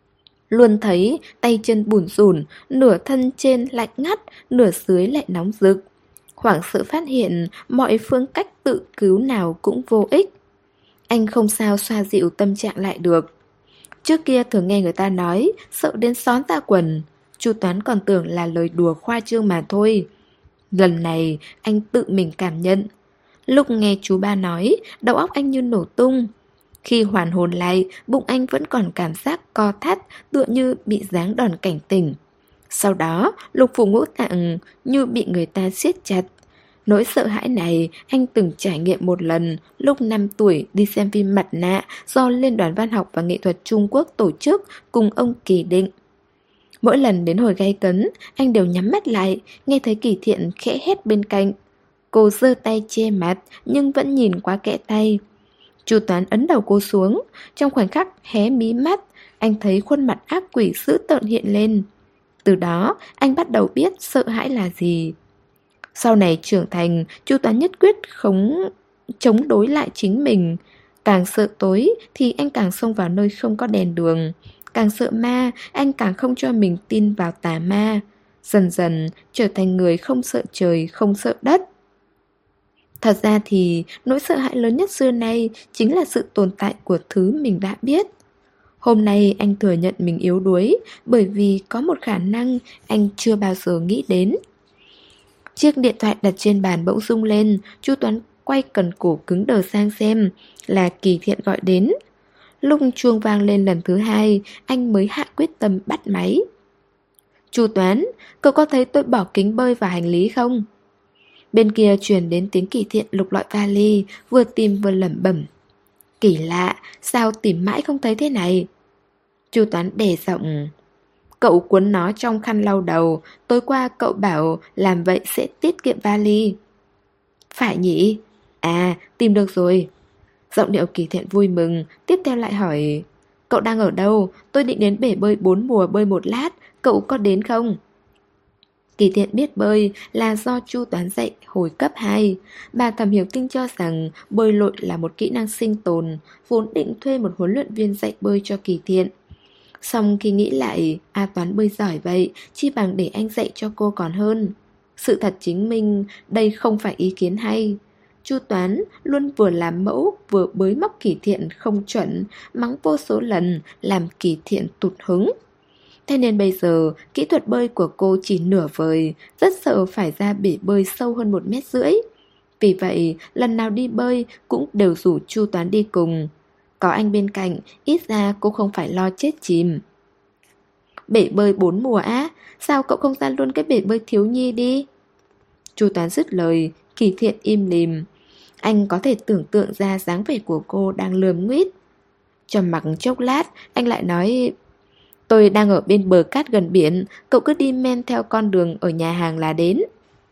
S1: Luôn thấy tay chân bủn rủn, nửa thân trên lạnh ngắt, nửa dưới lại nóng rực. Hoảng sợ phát hiện mọi phương cách tự cứu nào cũng vô ích. Anh không sao xoa dịu tâm trạng lại được. Trước kia thường nghe người ta nói sợ đến xón ra quần. Chu Toán còn tưởng là lời đùa khoa trương mà thôi. Lần này anh tự mình cảm nhận. Lúc nghe chú ba nói, đầu óc anh như nổ tung. Khi hoàn hồn lại, bụng anh vẫn còn cảm giác co thắt, tựa như bị giáng đòn cảnh tỉnh. Sau đó, lục phủ ngũ tạng như bị người ta siết chặt. Nỗi sợ hãi này anh từng trải nghiệm một lần lúc 5 tuổi đi xem phim Mặt nạ do Liên đoàn Văn học và Nghệ thuật Trung Quốc tổ chức cùng ông Kỳ Định. Mỗi lần đến hồi gay cấn, anh đều nhắm mắt lại, nghe thấy Kỳ Thiện khẽ hét bên cạnh. Cô giơ tay che mặt nhưng vẫn nhìn qua kẽ tay. Chu Toán ấn đầu cô xuống, trong khoảnh khắc hé mí mắt, anh thấy khuôn mặt ác quỷ dữ tợn hiện lên. Từ đó, anh bắt đầu biết sợ hãi là gì. Sau này trưởng thành, Chu Toán nhất quyết chống đối lại chính mình. Càng sợ tối thì anh càng xông vào nơi không có đèn đường. Càng sợ ma, anh càng không cho mình tin vào tà ma. Dần dần trở thành người không sợ trời, không sợ đất. Thật ra thì nỗi sợ hãi lớn nhất xưa nay chính là sự tồn tại của thứ mình đã biết. Hôm nay anh thừa nhận mình yếu đuối bởi vì có một khả năng anh chưa bao giờ nghĩ đến. Chiếc điện thoại đặt trên bàn bỗng rung lên, Chu Toán quay cần cổ cứng đờ sang xem, là Kỳ Thiện gọi đến. Lúc chuông vang lên lần thứ 2, anh mới hạ quyết tâm bắt máy. Chu Toán, cậu có thấy tôi bỏ kính bơi vào hành lý không? Bên kia truyền đến tiếng Kỳ Thiện lục lọi vali, vừa tìm vừa lẩm bẩm. Kỳ lạ, sao tìm mãi không thấy thế này? Chu Toán đè giọng. Cậu cuốn nó trong khăn lau đầu, tối qua cậu bảo làm vậy sẽ tiết kiệm vali. Phải nhỉ? À, tìm được rồi. Giọng điệu Kỳ Thiện vui mừng, tiếp theo lại hỏi, cậu đang ở đâu? Tôi định đến bể bơi 4 mùa bơi một lát, cậu có đến không? Kỳ Thiện biết bơi là do Chu Toán dạy hồi cấp 2. Bà Thẩm Hiểu Tinh cho rằng bơi lội là một kỹ năng sinh tồn, vốn định thuê một huấn luyện viên dạy bơi cho Kỳ Thiện. Xong khi nghĩ lại, A Toán bơi giỏi vậy, chi bằng để anh dạy cho cô còn hơn. Sự thật chứng minh đây không phải ý kiến hay. Chu Toán luôn vừa làm mẫu vừa bới móc Kỳ Thiện không chuẩn, mắng vô số lần làm Kỳ Thiện tụt hứng. Thế nên bây giờ kỹ thuật bơi của cô chỉ nửa vời, rất sợ phải ra bể bơi sâu hơn 1,5 mét. Vì vậy lần nào đi bơi cũng đều rủ Chu Toán đi cùng. Có anh bên cạnh, ít ra cô không phải lo chết chìm. Bể bơi 4 mùa á, sao cậu không ra luôn cái bể bơi thiếu nhi đi? Chu Toán dứt lời, Kỳ Thiện im lìm. Anh có thể tưởng tượng ra dáng vẻ của cô đang lườm nguýt. Trầm mặc chốc lát, anh lại nói, tôi đang ở bên bờ cát gần biển, cậu cứ đi men theo con đường ở nhà hàng là đến.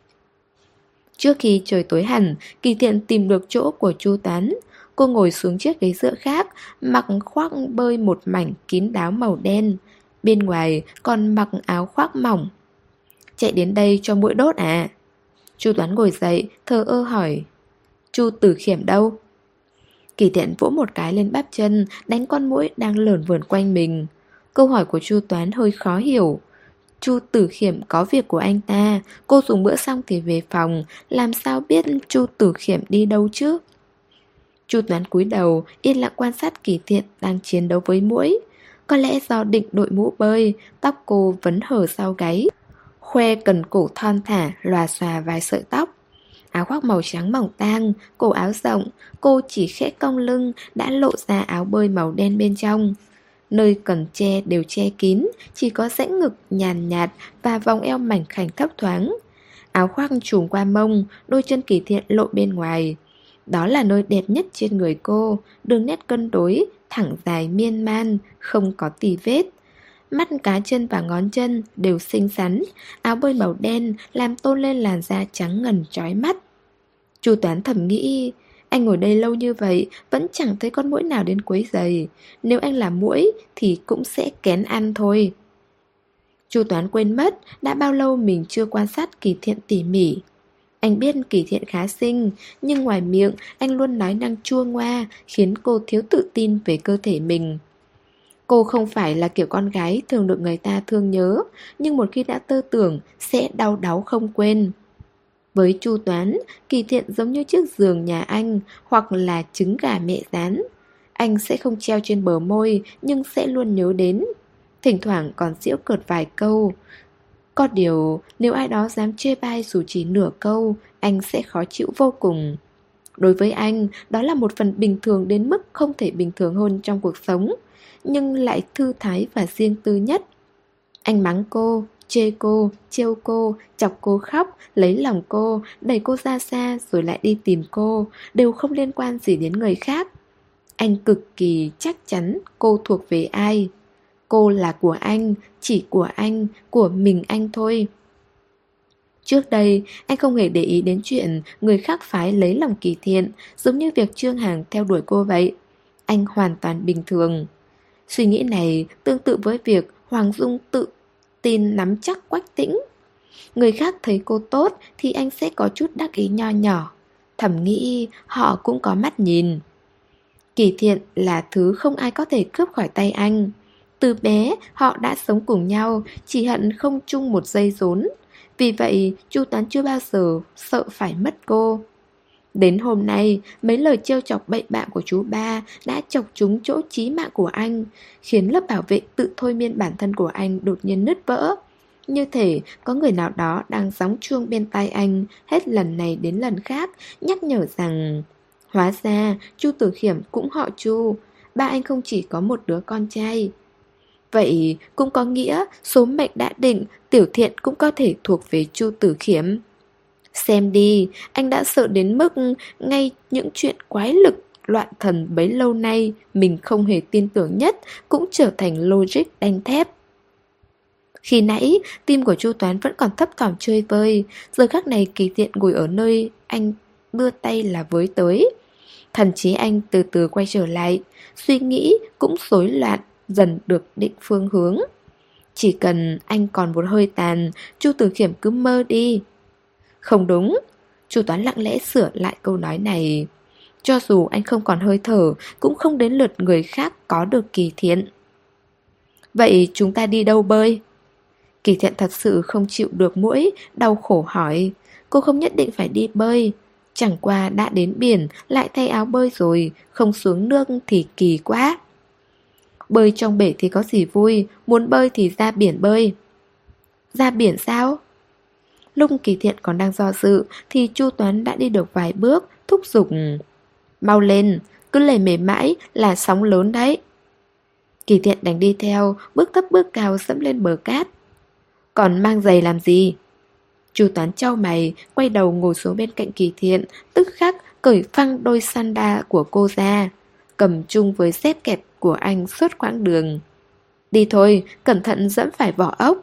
S1: Trước khi trời tối hẳn, Kỳ Thiện tìm được chỗ của Chu Toán. Cô ngồi xuống chiếc ghế dựa khác, mặc khoác bơi một mảnh kín đáo màu đen. Bên ngoài còn mặc áo khoác mỏng. Chạy đến đây cho muỗi đốt à? Chu Toán ngồi dậy, thờ ơ hỏi. Chu Tử Khiểm đâu? Kỳ Thiện vỗ một cái lên bắp chân, đánh con muỗi đang lởn vởn quanh mình. Câu hỏi của Chu Toán hơi khó hiểu. Chu Tử Khiểm có việc của anh ta, cô dùng bữa xong thì về phòng, làm sao biết Chu Tử Khiểm đi đâu chứ? Chu Toán cúi đầu, yên lặng quan sát Kỳ Thiện đang chiến đấu với muỗi. Có lẽ do định đội mũ bơi, tóc cô vấn hở sau gáy, khoe cần cổ thon thả, lòa xòa vài sợi tóc. Áo khoác màu trắng mỏng tang, cổ áo rộng, cô chỉ khẽ cong lưng đã lộ ra áo bơi màu đen bên trong. Nơi cần che đều che kín, chỉ có rãnh ngực nhàn nhạt và vòng eo mảnh khảnh thấp thoáng. Áo khoác trùm qua mông, đôi chân Kỳ Thiện lộ bên ngoài. Đó là nơi đẹp nhất trên người cô, đường nét cân đối, thẳng dài miên man, không có tì vết. Mắt cá chân và ngón chân đều xinh xắn, áo bơi màu đen làm tôn lên làn da trắng ngần chói mắt. Chu Toán thầm nghĩ, anh ngồi đây lâu như vậy vẫn chẳng thấy con muỗi nào đến quấy rầy. Nếu anh là muỗi thì cũng sẽ kén ăn thôi. Chu Toán quên mất đã bao lâu mình chưa quan sát Kỳ Thiện tỉ mỉ. Anh biết Kỳ Thiện khá xinh, nhưng ngoài miệng anh luôn nói năng chua ngoa, khiến cô thiếu tự tin về cơ thể mình. Cô không phải là kiểu con gái thường được người ta thương nhớ, nhưng một khi đã tơ tưởng sẽ đau đáu không quên. Với Chu Toán, Kỳ Thiện giống như chiếc giường nhà anh, hoặc là trứng gà mẹ rán. Anh sẽ không treo trên bờ môi, nhưng sẽ luôn nhớ đến. Thỉnh thoảng còn giễu cợt vài câu. Có điều, nếu ai đó dám chê bai dù chỉ nửa câu, anh sẽ khó chịu vô cùng. Đối với anh, đó là một phần bình thường đến mức không thể bình thường hơn trong cuộc sống, nhưng lại thư thái và riêng tư nhất. Anh mắng cô, chê cô, trêu cô, chọc cô khóc, lấy lòng cô, đẩy cô ra xa rồi lại đi tìm cô, đều không liên quan gì đến người khác. Anh cực kỳ chắc chắn cô thuộc về ai. Cô là của anh, chỉ của anh, của mình anh thôi. Trước đây, anh không hề để ý đến chuyện người khác phái lấy lòng Kỳ Thiện, giống như việc Trương Hằng theo đuổi cô vậy. Anh hoàn toàn bình thường. Suy nghĩ này tương tự với việc Hoàng Dung tự tin nắm chắc Quách Tĩnh. Người khác thấy cô tốt thì anh sẽ có chút đắc ý nho nhỏ. Thầm nghĩ họ cũng có mắt nhìn. Kỳ Thiện là thứ không ai có thể cướp khỏi tay anh. Từ bé họ đã sống cùng nhau, chỉ hận không chung một giây rốn. Vì vậy Chu Toán chưa bao giờ sợ phải mất cô. Đến hôm nay, mấy lời trêu chọc bậy bạ của chú ba đã chọc trúng chỗ chí mạng của anh, khiến lớp bảo vệ tự thôi miên bản thân của anh đột nhiên nứt vỡ. Như thể có người nào đó đang gióng chuông bên tai anh hết lần này đến lần khác, nhắc nhở rằng hóa ra Chu Tử Khiểm cũng họ Chu, ba anh không chỉ có một đứa con trai. Vậy cũng có nghĩa số mệnh đã định Tiểu Thiện cũng có thể thuộc về Chu Tử Khiểm. Xem đi, anh đã sợ đến mức ngay những chuyện quái lực loạn thần bấy lâu nay mình không hề tin tưởng nhất cũng trở thành logic đanh thép. Khi nãy, tim của Chu Toán vẫn còn thấp thỏm chơi vơi, giờ khắc này Kỳ Thiện ngồi ở nơi anh đưa tay là với tới. Thần trí anh từ từ quay trở lại, suy nghĩ cũng rối loạn, dần được định phương hướng. Chỉ cần anh còn một hơi tàn, Chu Tử Khiêm cứ mơ đi. Không đúng, Chu Toán lặng lẽ sửa lại câu nói này. Cho dù anh không còn hơi thở, cũng không đến lượt người khác có được Kỳ Thiện. Vậy chúng ta đi đâu bơi? Kỳ Thiện thật sự không chịu được muỗi, đau khổ hỏi. Cô không nhất định phải đi bơi. Chẳng qua đã đến biển, lại thay áo bơi rồi, không xuống nước thì kỳ quá. Bơi trong bể thì có gì vui, muốn bơi thì ra biển bơi. Ra biển sao? Lúc Kỳ Thiện còn đang do dự thì Chu Toán đã đi được vài bước, thúc giục. Mau lên, cứ lề mề mãi là sóng lớn đấy. Kỳ Thiện đành đi theo, bước thấp bước cao dẫm lên bờ cát. Còn mang giày làm gì? Chu Toán chau mày, quay đầu ngồi xuống bên cạnh Kỳ Thiện, tức khắc cởi phăng đôi sanda của cô ra, cầm chung với dép kẹp của anh suốt quãng đường. Đi thôi, cẩn thận dẫm phải vỏ ốc.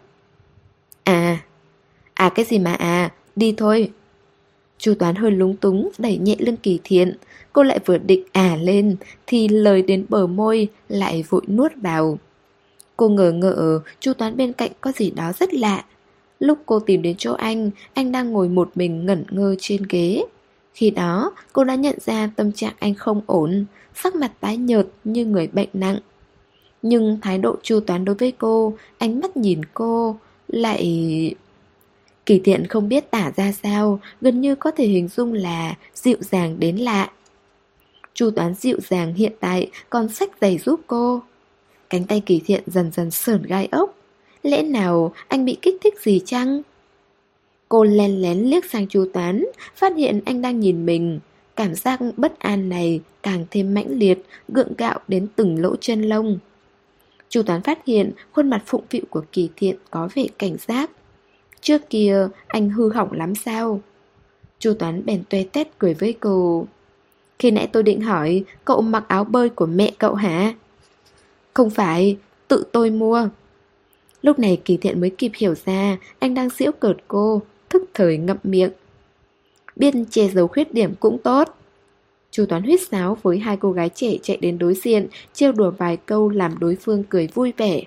S1: Cái gì mà đi thôi. Chu Toán hơi lúng túng đẩy nhẹ lưng Kỳ Thiện. Cô lại vừa định lên thì lời đến bờ môi lại vội nuốt vào. Cô ngờ ngợ Chu Toán bên cạnh có gì đó rất lạ. Lúc cô tìm đến chỗ anh đang ngồi một mình ngẩn ngơ trên ghế. Khi đó cô đã nhận ra tâm trạng anh không ổn, sắc mặt tái nhợt như người bệnh nặng. Nhưng thái độ Chu Toán đối với cô, ánh mắt nhìn cô lại... Kỳ Thiện không biết tả ra sao, gần như có thể hình dung là dịu dàng đến lạ. Chu Toán dịu dàng hiện tại còn xách giày giúp cô. Cánh tay Kỳ Thiện dần dần sởn gai ốc. Lẽ nào anh bị kích thích gì chăng? Cô len lén liếc sang Chu Toán, phát hiện anh đang nhìn mình. Cảm giác bất an này càng thêm mãnh liệt, gượng gạo đến từng lỗ chân lông. Chu Toán phát hiện khuôn mặt phụng phịu của Kỳ Thiện có vẻ cảnh giác. Trước kia anh hư hỏng lắm sao? Chu Toán bèn tuê tét cười với cô. Khi nãy tôi định hỏi cậu mặc áo bơi của mẹ cậu hả? Không phải, tự tôi mua. Lúc này Kỳ Thiện mới kịp hiểu ra anh đang giễu cợt cô, thức thời ngậm miệng. Biết che giấu khuyết điểm cũng tốt. Chu Toán huýt sáo với hai cô gái trẻ chạy đến đối diện, trêu đùa vài câu làm đối phương cười vui vẻ.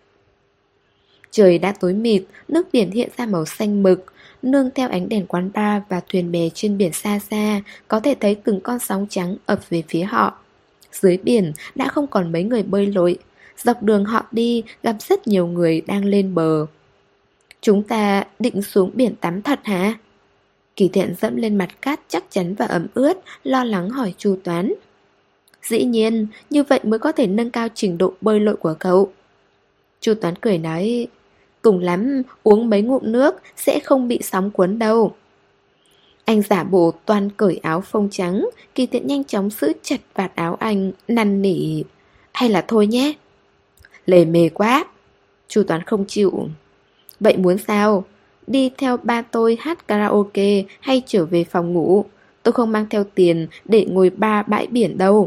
S1: Trời đã tối mịt, nước biển hiện ra màu xanh mực, nương theo ánh đèn quán bar và thuyền bè trên biển xa xa, có thể thấy từng con sóng trắng ập về phía họ. Dưới biển đã không còn mấy người bơi lội, dọc đường họ đi gặp rất nhiều người đang lên bờ. Chúng ta định xuống biển tắm thật hả? Kỳ Thiện dẫm lên mặt cát chắc chắn và ẩm ướt, lo lắng hỏi Chu Toán. Dĩ nhiên, như vậy mới có thể nâng cao trình độ bơi lội của cậu. Chu Toán cười nói, cùng lắm uống mấy ngụm nước sẽ không bị sóng cuốn đâu. Anh giả bộ toan cởi áo phông trắng, Kỳ Thiện nhanh chóng giữ chặt vạt áo anh, năn nỉ. Hay là thôi nhé. Lề mề quá. Chu Toán không chịu. Vậy muốn sao? Đi theo ba tôi hát karaoke hay trở về phòng ngủ? Tôi không mang theo tiền để ngồi bar bãi biển đâu.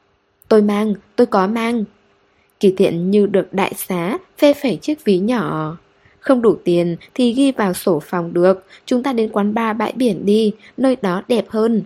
S1: Tôi có mang. Kỳ Thiện như được đại xá, phê phẩy chiếc ví nhỏ. Không đủ tiền thì ghi vào sổ phòng được. Chúng ta đến quán bar bãi biển đi, nơi đó đẹp hơn.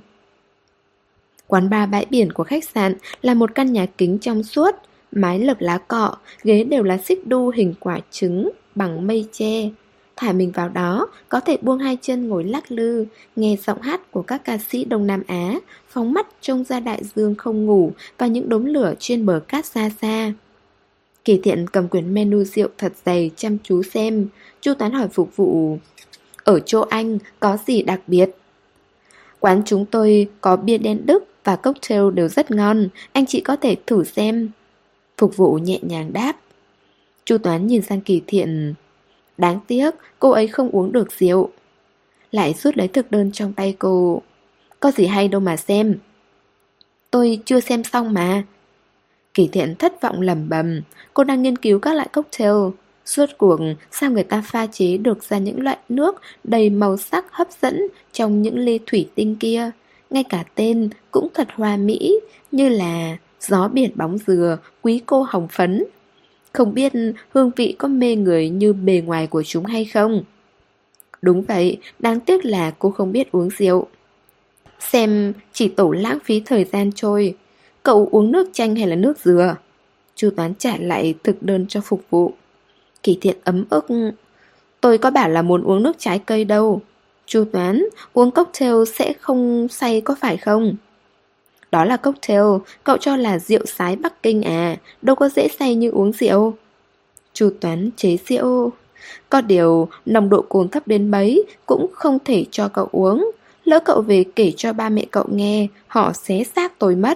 S1: Quán bar bãi biển của khách sạn là một căn nhà kính trong suốt, mái lợp lá cọ, ghế đều là xích đu hình quả trứng bằng mây tre. Thả mình vào đó, có thể buông hai chân ngồi lắc lư, nghe giọng hát của các ca sĩ Đông Nam Á, phóng mắt trông ra đại dương không ngủ và những đốm lửa trên bờ cát xa xa. Kỳ Thiện cầm quyển menu rượu thật dày chăm chú xem. Chu Toán hỏi phục vụ, ở chỗ anh có gì đặc biệt? Quán chúng tôi có bia đen Đức và cocktail đều rất ngon, anh chị có thể thử xem. Phục vụ nhẹ nhàng đáp. Chu Toán nhìn sang Kỳ Thiện. Đáng tiếc cô ấy không uống được rượu. Lại rút lấy thực đơn trong tay cô. Có gì hay đâu mà xem. Tôi chưa xem xong mà. Kỳ Thiện thất vọng lẩm bẩm. Cô đang nghiên cứu các loại cocktail. Suốt cuộc sao người ta pha chế được ra những loại nước đầy màu sắc hấp dẫn trong những ly thủy tinh kia. ngay cả tên cũng thật hoa mỹ, như là gió biển bóng dừa, quý cô hồng phấn. Không biết hương vị có mê người như bề ngoài của chúng hay không? Đúng vậy, đáng tiếc là cô không biết uống rượu. Xem chỉ tổ lãng phí thời gian trôi. Cậu uống nước chanh hay là nước dừa? Chu Toán trả lại thực đơn cho phục vụ. Kỳ Thiện ấm ức. Tôi có bảo là muốn uống nước trái cây đâu. Chu Toán, uống cocktail sẽ không say có phải không? Đó là cocktail, cậu cho là rượu sái Bắc Kinh à, đâu có dễ say như uống rượu. Chu Toán chế giễu. Có điều, nồng độ cồn thấp đến mấy cũng không thể cho cậu uống. Lỡ cậu về kể cho ba mẹ cậu nghe, họ xé xác tôi mất.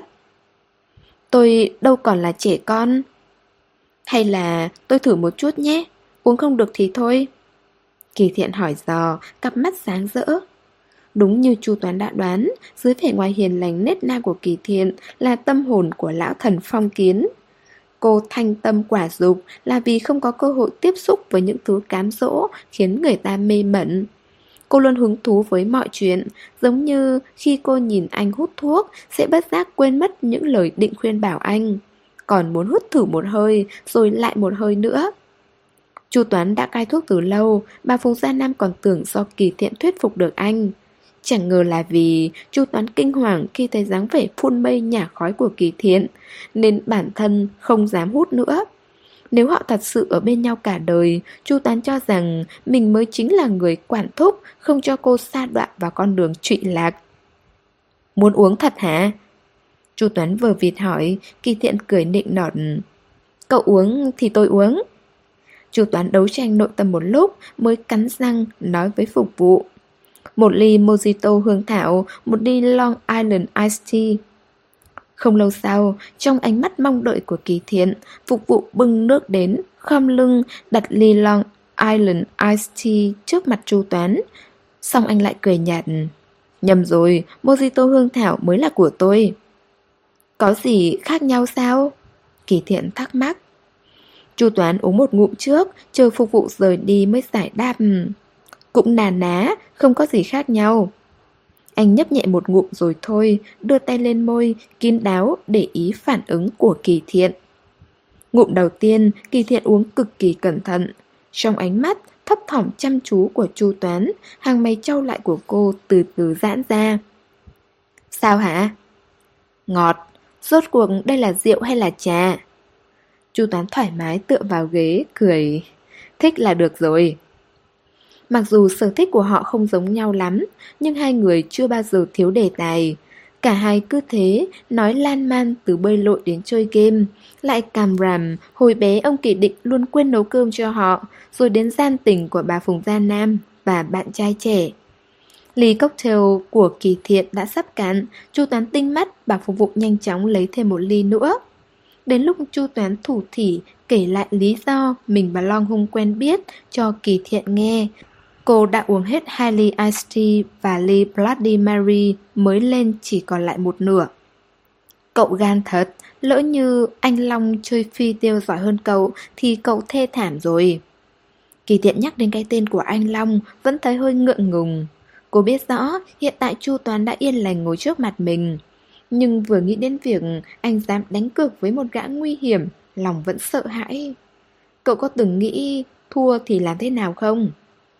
S1: Tôi đâu còn là trẻ con. Hay là tôi thử một chút nhé, uống không được thì thôi. Kỳ Thiện hỏi dò, cặp mắt sáng rỡ. Đúng như Chu Toán đã đoán, dưới vẻ ngoài hiền lành nết na của Kỳ Thiện là tâm hồn của lão thần phong kiến. Cô thanh tâm quả dục là vì không có cơ hội tiếp xúc với những thứ cám dỗ khiến người ta mê mẩn. Cô luôn hứng thú với mọi chuyện, giống như khi cô nhìn anh hút thuốc sẽ bất giác quên mất những lời định khuyên bảo anh. Còn muốn hút thử một hơi rồi lại một hơi nữa. Chu Toán đã cai thuốc từ lâu, bà Phùng Gia Nam còn tưởng do Kỳ Thiện thuyết phục được anh. Chẳng ngờ là vì Chu Toán kinh hoàng khi thấy dáng vẻ phun mây nhả khói của Kỳ Thiện, nên bản thân không dám hút nữa. Nếu họ thật sự ở bên nhau cả đời, Chu Toán cho rằng mình mới chính là người quản thúc, không cho cô sa đọa vào con đường trụy lạc. Muốn uống thật hả? Chu Toán vờ vịt hỏi, Kỳ Thiện cười nịnh nọt. Cậu uống thì tôi uống. Chu Toán đấu tranh nội tâm một lúc mới cắn răng nói với phục vụ. Một ly mojito hương thảo, một ly Long Island Iced Tea. Không lâu sau, trong ánh mắt mong đợi của Kỳ Thiện, phục vụ bưng nước đến, khom lưng đặt ly Long Island Iced Tea trước mặt Chu Toán. Xong anh lại cười nhạt. Nhầm rồi, mojito hương thảo mới là của tôi. Có gì khác nhau sao? Kỳ Thiện thắc mắc. Chu Toán uống một ngụm trước, chờ phục vụ rời đi mới giải đáp. Cũng nà ná, không có gì khác nhau. Anh nhấp nhẹ một ngụm rồi thôi, đưa tay lên môi, kín đáo để ý phản ứng của Kỳ Thiện. Ngụm đầu tiên, Kỳ Thiện uống cực kỳ cẩn thận. Trong ánh mắt thấp thỏm chăm chú của Chu Toán, hàng mày trao lại của cô từ từ giãn ra. Sao hả? Ngọt, rốt cuộc đây là rượu hay là trà? Chu Toán thoải mái tựa vào ghế, cười. Thích là được rồi. Mặc dù sở thích của họ không giống nhau lắm, nhưng hai người chưa bao giờ thiếu đề tài. Cả hai cứ thế, nói lan man từ bơi lội đến chơi game. Lại càm ràm, hồi bé ông Kỳ Định luôn quên nấu cơm cho họ, rồi đến gian tình của bà Phùng Gia Nam và bạn trai trẻ. Ly cocktail của Kỳ Thiện đã sắp cạn, Chu Toán tinh mắt, bà phục vụ nhanh chóng lấy thêm một ly nữa. Đến lúc Chu Toán thủ thỉ kể lại lý do mình và Long Hung quen biết cho Kỳ Thiện nghe, cô đã uống hết 2 ly iced tea và ly Bloody Mary mới lên chỉ còn lại một nửa. Cậu gan thật, lỡ như anh Long chơi phi tiêu giỏi hơn cậu thì cậu thê thảm rồi. Kỳ Thiện nhắc đến cái tên của anh Long vẫn thấy hơi ngượng ngùng. Cô biết rõ hiện tại Chu Toán đã yên lành ngồi trước mặt mình, nhưng vừa nghĩ đến việc anh dám đánh cược với một gã nguy hiểm, lòng vẫn sợ hãi. Cậu có từng nghĩ thua thì làm thế nào không?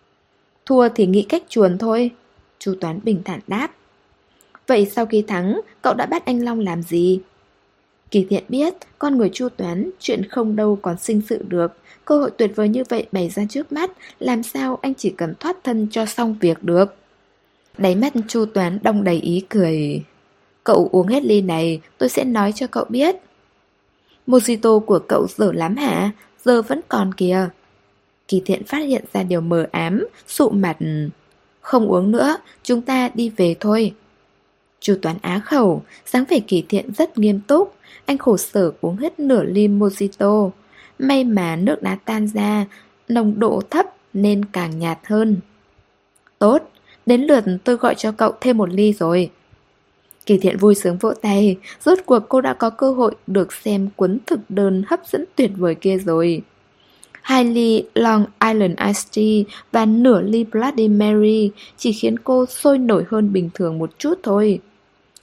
S1: Thua thì nghĩ cách chuồn thôi, Chu Toán bình thản đáp. Vậy sau khi thắng, cậu đã bắt anh Long làm gì? Kỳ Thiện biết, con người Chu Toán, chuyện không đâu còn sinh sự được. Cơ hội tuyệt vời như vậy bày ra trước mắt, làm sao anh chỉ cần thoát thân cho xong việc được. Đáy mắt Chu Toán đong đầy ý cười. Cậu uống hết ly này, tôi sẽ nói cho cậu biết. Mojito của cậu dở lắm hả? Giờ vẫn còn kìa. Kỳ Thiện phát hiện ra điều mờ ám, sụ mặt. Không uống nữa, chúng ta đi về thôi. Chu Toán á khẩu, dáng vẻ Kỳ Thiện rất nghiêm túc. Anh khổ sở uống hết nửa ly mojito. May mà nước đã tan ra, nồng độ thấp nên càng nhạt hơn. Tốt, đến lượt tôi gọi cho cậu thêm một ly rồi. Kỳ Thiện vui sướng vỗ tay, rốt cuộc cô đã có cơ hội được xem cuốn thực đơn hấp dẫn tuyệt vời kia rồi. 2 ly Long Island Iced Tea và nửa ly Bloody Mary chỉ khiến cô sôi nổi hơn bình thường một chút thôi.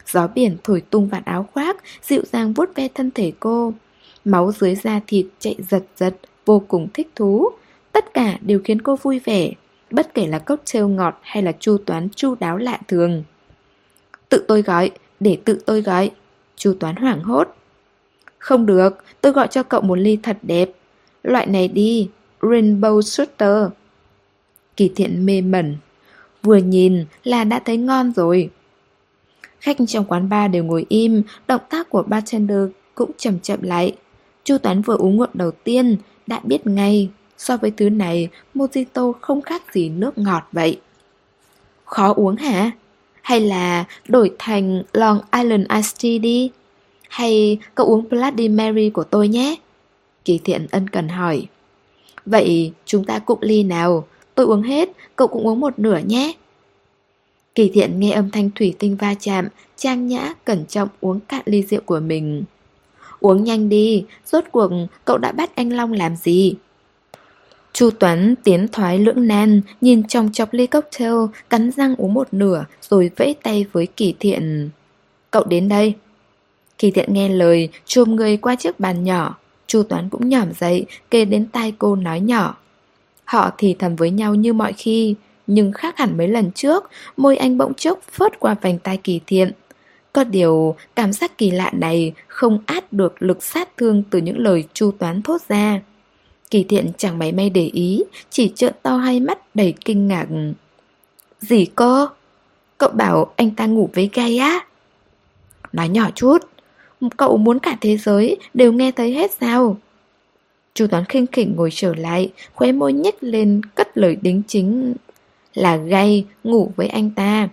S1: Gió biển thổi tung vạt áo khoác, dịu dàng vuốt ve thân thể cô. Máu dưới da thịt chạy giật giật, vô cùng thích thú. Tất cả đều khiến cô vui vẻ, bất kể là cocktail ngọt hay là chu toán chu đáo lạ thường. Tự tôi gọi, để tự tôi gọi. Chu Toán hoảng hốt. Không được, tôi gọi cho cậu một ly thật đẹp. Loại này đi, Rainbow Shooter. Kỳ Thiện mê mẩn. Vừa nhìn là đã thấy ngon rồi. Khách trong quán bar đều ngồi im, động tác của bartender cũng chậm chậm lại. Chu Toán vừa uống ngụm đầu tiên, đã biết ngay, so với thứ này, mojito không khác gì nước ngọt vậy. Khó uống hả? Hay là đổi thành Long Island Iced Tea đi? Hay cậu uống Bloody Mary của tôi nhé? Kỳ Thiện ân cần hỏi. Vậy chúng ta cụng ly nào? Tôi uống hết, cậu cũng uống một nửa nhé. Kỳ Thiện nghe âm thanh thủy tinh va chạm, trang nhã, cẩn trọng uống cạn ly rượu của mình. Uống nhanh đi, rốt cuộc cậu đã bắt anh Long làm gì? Chu Toán tiến thoái lưỡng nan, nhìn chòng chọc ly cocktail, cắn răng uống một nửa, rồi vẫy tay với Kỳ Thiện. Cậu đến đây. Kỳ Thiện nghe lời, chồm người qua chiếc bàn nhỏ. Chu Toán cũng nhỏm dậy, kề đến tai cô nói nhỏ. Họ thì thầm với nhau như mọi khi, nhưng khác hẳn mấy lần trước, môi anh bỗng chốc phớt qua vành tai Kỳ Thiện. Có điều, cảm giác kỳ lạ này không át được lực sát thương từ những lời Chu Toán thốt ra. Kỳ Thiện chẳng mấy may để ý, chỉ trợn to hai mắt đầy kinh ngạc. Gì cơ? Cậu bảo anh ta ngủ với gay á? Nói nhỏ chút, cậu muốn cả thế giới đều nghe thấy hết sao? Chu Toán khinh khỉnh ngồi trở lại, khóe môi nhếch lên cất lời đính chính. Là gay ngủ với anh ta.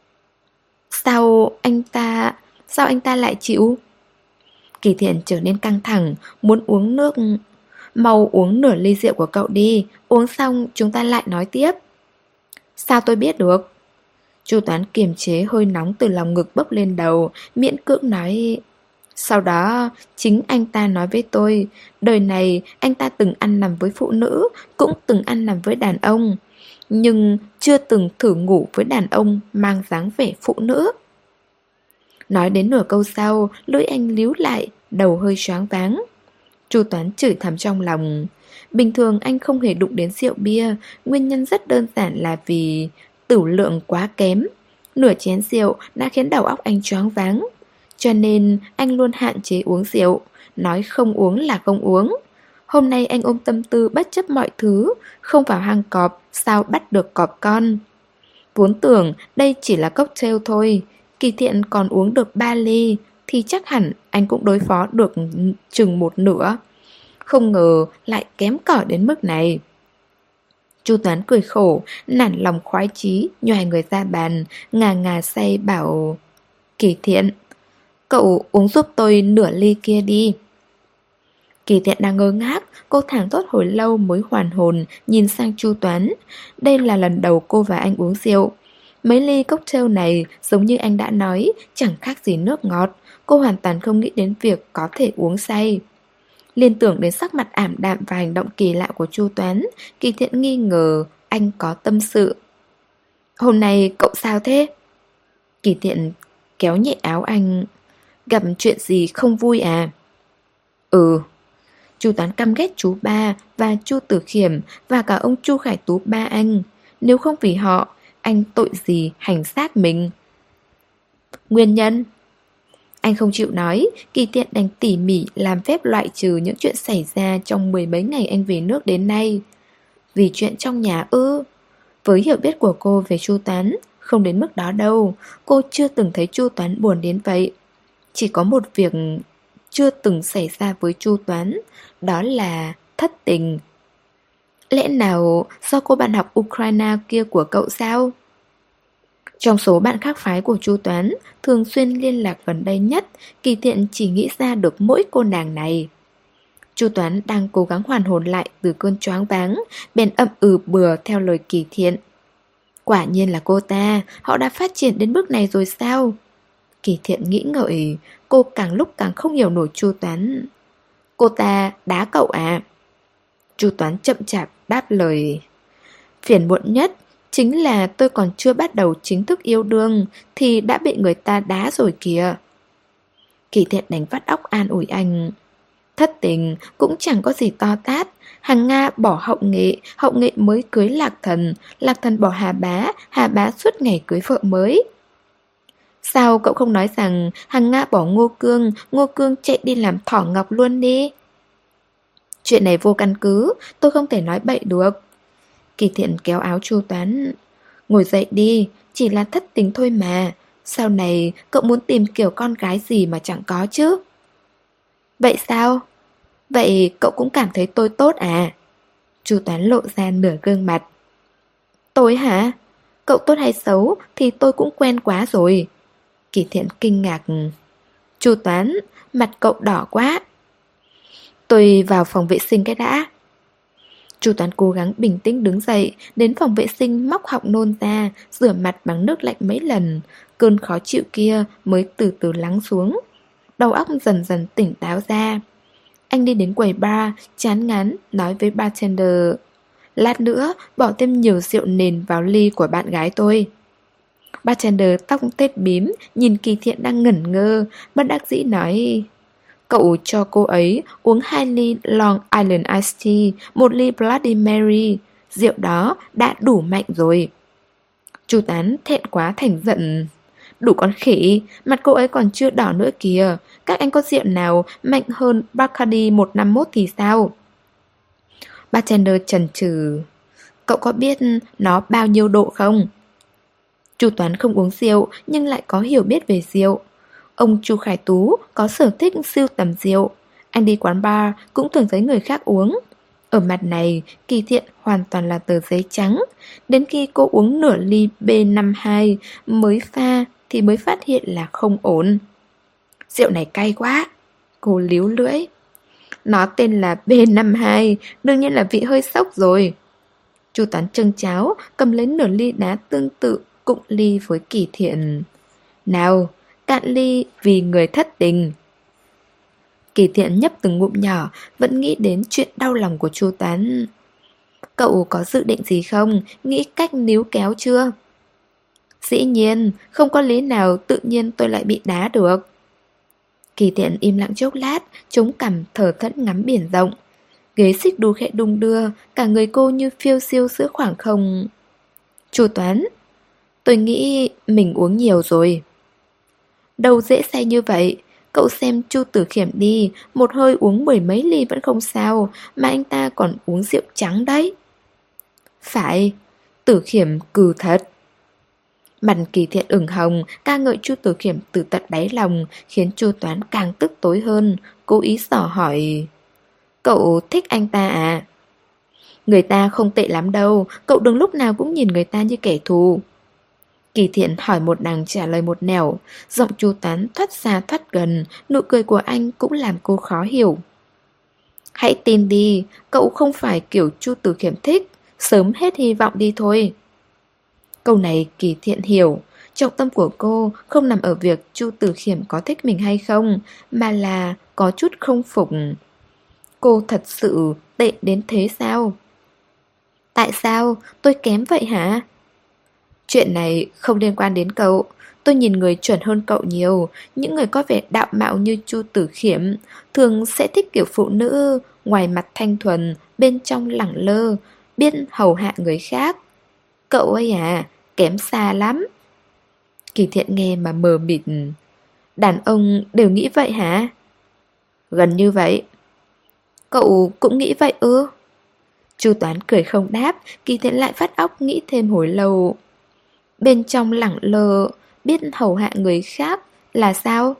S1: Sao anh ta lại chịu? Kỳ Thiện trở nên căng thẳng, muốn uống nước. Mau uống nửa ly rượu của cậu đi, uống xong chúng ta lại nói tiếp. Sao tôi biết được? Chu Toán kiềm chế hơi nóng từ lòng ngực bốc lên đầu, miễn cưỡng nói. Sau đó chính anh ta nói với tôi, đời này anh ta từng ăn nằm với phụ nữ, cũng từng ăn nằm với đàn ông, nhưng chưa từng thử ngủ với đàn ông mang dáng vẻ phụ nữ. Nói đến nửa câu sau, lưỡi anh líu lại, đầu hơi choáng váng. Chu Toán chửi thầm trong lòng. Bình thường anh không hề đụng đến rượu bia, nguyên nhân rất đơn giản là vì tửu lượng quá kém. Nửa chén rượu đã khiến đầu óc anh choáng váng. Cho nên anh luôn hạn chế uống rượu, nói không uống là không uống. Hôm nay anh ôm tâm tư bất chấp mọi thứ, không vào hang cọp, sao bắt được cọp con. Vốn tưởng đây chỉ là cocktail thôi, Kỳ Thiện còn uống được 3 ly, thì chắc hẳn anh cũng đối phó được chừng một nửa. Không ngờ lại kém cỏi đến mức này. Chu Toán cười khổ, nản lòng khoái chí, nhoài người ra bàn, ngà ngà say bảo. Kỳ Thiện, cậu uống giúp tôi nửa ly kia đi. Kỳ Thiện đang ngơ ngác, cô thảng thốt hồi lâu mới hoàn hồn, nhìn sang Chu Toán. Đây là lần đầu cô và anh uống rượu. Mấy ly cocktail này, giống như anh đã nói, chẳng khác gì nước ngọt. Cô hoàn toàn không nghĩ đến việc có thể uống say. Liên tưởng đến sắc mặt ảm đạm và hành động kỳ lạ của Chu Toán, Kỳ Thiện nghi ngờ anh có tâm sự. Hôm nay cậu sao thế? Kỳ Thiện kéo nhẹ áo anh. Gặp chuyện gì không vui à? Ừ. Chu Toán căm ghét chú ba và Chu Tử Khiểm và cả ông Chu Khải Tú ba anh. Nếu không vì họ, anh tội gì hành xác mình? Nguyên nhân? Anh không chịu nói, Kỳ Thiện đành tỉ mỉ làm phép loại trừ những chuyện xảy ra trong 10 mấy ngày anh về nước đến nay. Vì chuyện trong nhà ư? Với hiểu biết của cô về Chu Toán, không đến mức đó đâu. Cô chưa từng thấy Chu Toán buồn đến vậy. Chỉ có một việc chưa từng xảy ra với Chu Toán, đó là thất tình. Lẽ nào do cô bạn học Ukraine kia của cậu sao? Trong số bạn khác phái của Chu Toán, thường xuyên liên lạc gần đây nhất, Kỳ Thiện chỉ nghĩ ra được mỗi cô nàng này. Chu Toán đang cố gắng hoàn hồn lại từ cơn choáng váng, bèn ậm ừ bừa theo lời Kỳ Thiện. Quả nhiên là cô ta, họ đã phát triển đến bước này rồi sao? Kỳ Thiện nghĩ ngợi, cô càng lúc càng không hiểu nổi Chu Toán. Cô ta đá cậu à? Chu Toán chậm chạp đáp lời. Phiền muộn nhất Chính là tôi còn chưa bắt đầu chính thức yêu đương thì đã bị người ta đá rồi kìa. Kỳ Thiện đánh vắt óc an ủi anh. Thất tình cũng chẳng có gì to tát. Hằng Nga bỏ Hậu Nghệ mới cưới Lạc Thần bỏ Hà Bá suốt ngày cưới vợ mới. Sao cậu không nói rằng Hằng Nga bỏ Ngô Cương chạy đi làm thỏ ngọc luôn đi? Chuyện này vô căn cứ, tôi không thể nói bậy được. Kỳ Thiện kéo áo Chu Toán. Ngồi dậy đi, chỉ là thất tình thôi mà. Sau này cậu muốn tìm kiểu con gái gì mà chẳng có chứ? Vậy sao? Vậy cậu cũng cảm thấy tôi tốt à? Chu Toán lộ ra nửa gương mặt. Tôi hả? Cậu tốt hay xấu thì tôi cũng quen quá rồi. Kỳ Thiện kinh ngạc. Chu Toán, mặt cậu đỏ quá. Tôi vào phòng vệ sinh cái đã. Chu Toán cố gắng bình tĩnh đứng dậy, đến phòng vệ sinh móc họng nôn ra, rửa mặt bằng nước lạnh mấy lần. Cơn khó chịu kia mới từ từ lắng xuống. Đầu óc dần dần tỉnh táo ra. Anh đi đến quầy bar, chán ngán, nói với bartender. Lát nữa, bỏ thêm nhiều rượu nền vào ly của bạn gái tôi. Bartender tóc tết bím, nhìn Kỳ Thiện đang ngẩn ngơ, bất đắc dĩ nói. Cậu cho cô ấy uống 2 ly Long Island Iced Tea, 1 ly Bloody Mary. Rượu đó đã đủ mạnh rồi. Chu Tán thẹn quá thành giận. Đủ con khỉ, mặt cô ấy còn chưa đỏ nữa kìa. Các anh có rượu nào mạnh hơn Bacardi 151 thì sao? Bartender chần chừ. Cậu có biết nó bao nhiêu độ không? Chu Toán không uống rượu nhưng lại có hiểu biết về rượu. Ông Chu Khải Tú có sở thích sưu tầm rượu. Anh đi quán bar cũng thường thấy người khác uống. Ở mặt này, Kỳ Thiện hoàn toàn là tờ giấy trắng. Đến khi cô uống nửa ly B52 mới pha thì mới phát hiện là không ổn. Rượu này cay quá. Cô líu lưỡi. Nó tên là B52, đương nhiên là vị hơi sốc rồi. Chu Toán trưng cháo, cầm lấy nửa ly đá tương tự, cụng ly với Kỳ Thiện. Nào, cạn ly vì người thất tình. Kỳ Thiện nhấp từng ngụm nhỏ, vẫn nghĩ đến chuyện đau lòng của Chu Toán. Cậu có dự định gì không? Nghĩ cách níu kéo chưa? Dĩ nhiên, không có lý nào tự nhiên tôi lại bị đá được. Kỳ Thiện im lặng chốc lát, chống cằm thở thẫn ngắm biển rộng. Ghế xích đu khẽ đung đưa, cả người cô như phiêu diêu giữa khoảng không. Chu Toán, tôi nghĩ mình uống nhiều rồi. Đâu dễ say như vậy. Cậu xem Chu Tử Khiểm đi, một hơi uống 10 mấy ly vẫn không sao, mà anh ta còn uống rượu trắng đấy. Phải, Tử Khiểm cừ thật. Mặt Kỳ Thiện ửng hồng, ca ngợi Chu Tử Khiểm từ tận đáy lòng, khiến Chu Toán càng tức tối hơn, cố ý dò hỏi. Cậu thích anh ta à? Người ta không tệ lắm đâu, cậu đừng lúc nào cũng nhìn người ta như kẻ thù. Kỳ Thiện hỏi một đằng trả lời một nẻo, giọng Chu Toán thoát xa thoát gần, nụ cười của anh cũng làm cô khó hiểu. Hãy tin đi, cậu không phải kiểu Chu Tử Khiểm thích, sớm hết hy vọng đi thôi. Câu này Kỳ Thiện hiểu, trọng tâm của cô không nằm ở việc Chu Tử Khiểm có thích mình hay không, mà là có chút không phục. Cô thật sự tệ đến thế sao? Tại sao? Tôi kém vậy hả? Chuyện này không liên quan đến cậu. Tôi nhìn người chuẩn hơn cậu nhiều. Những người có vẻ đạo mạo như Chu Tử Khiểm thường sẽ thích kiểu phụ nữ ngoài mặt thanh thuần, bên trong lẳng lơ, biết hầu hạ người khác. Cậu ấy à, kém xa lắm. Kỳ Thiện nghe mà mờ mịt. Đàn ông đều nghĩ vậy hả? Gần như vậy. Cậu cũng nghĩ vậy ư? Chu Toán cười không đáp, Kỳ Thiện lại phát óc nghĩ thêm hồi lâu. Bên trong lẳng lơ, biết hầu hạ người khác là sao?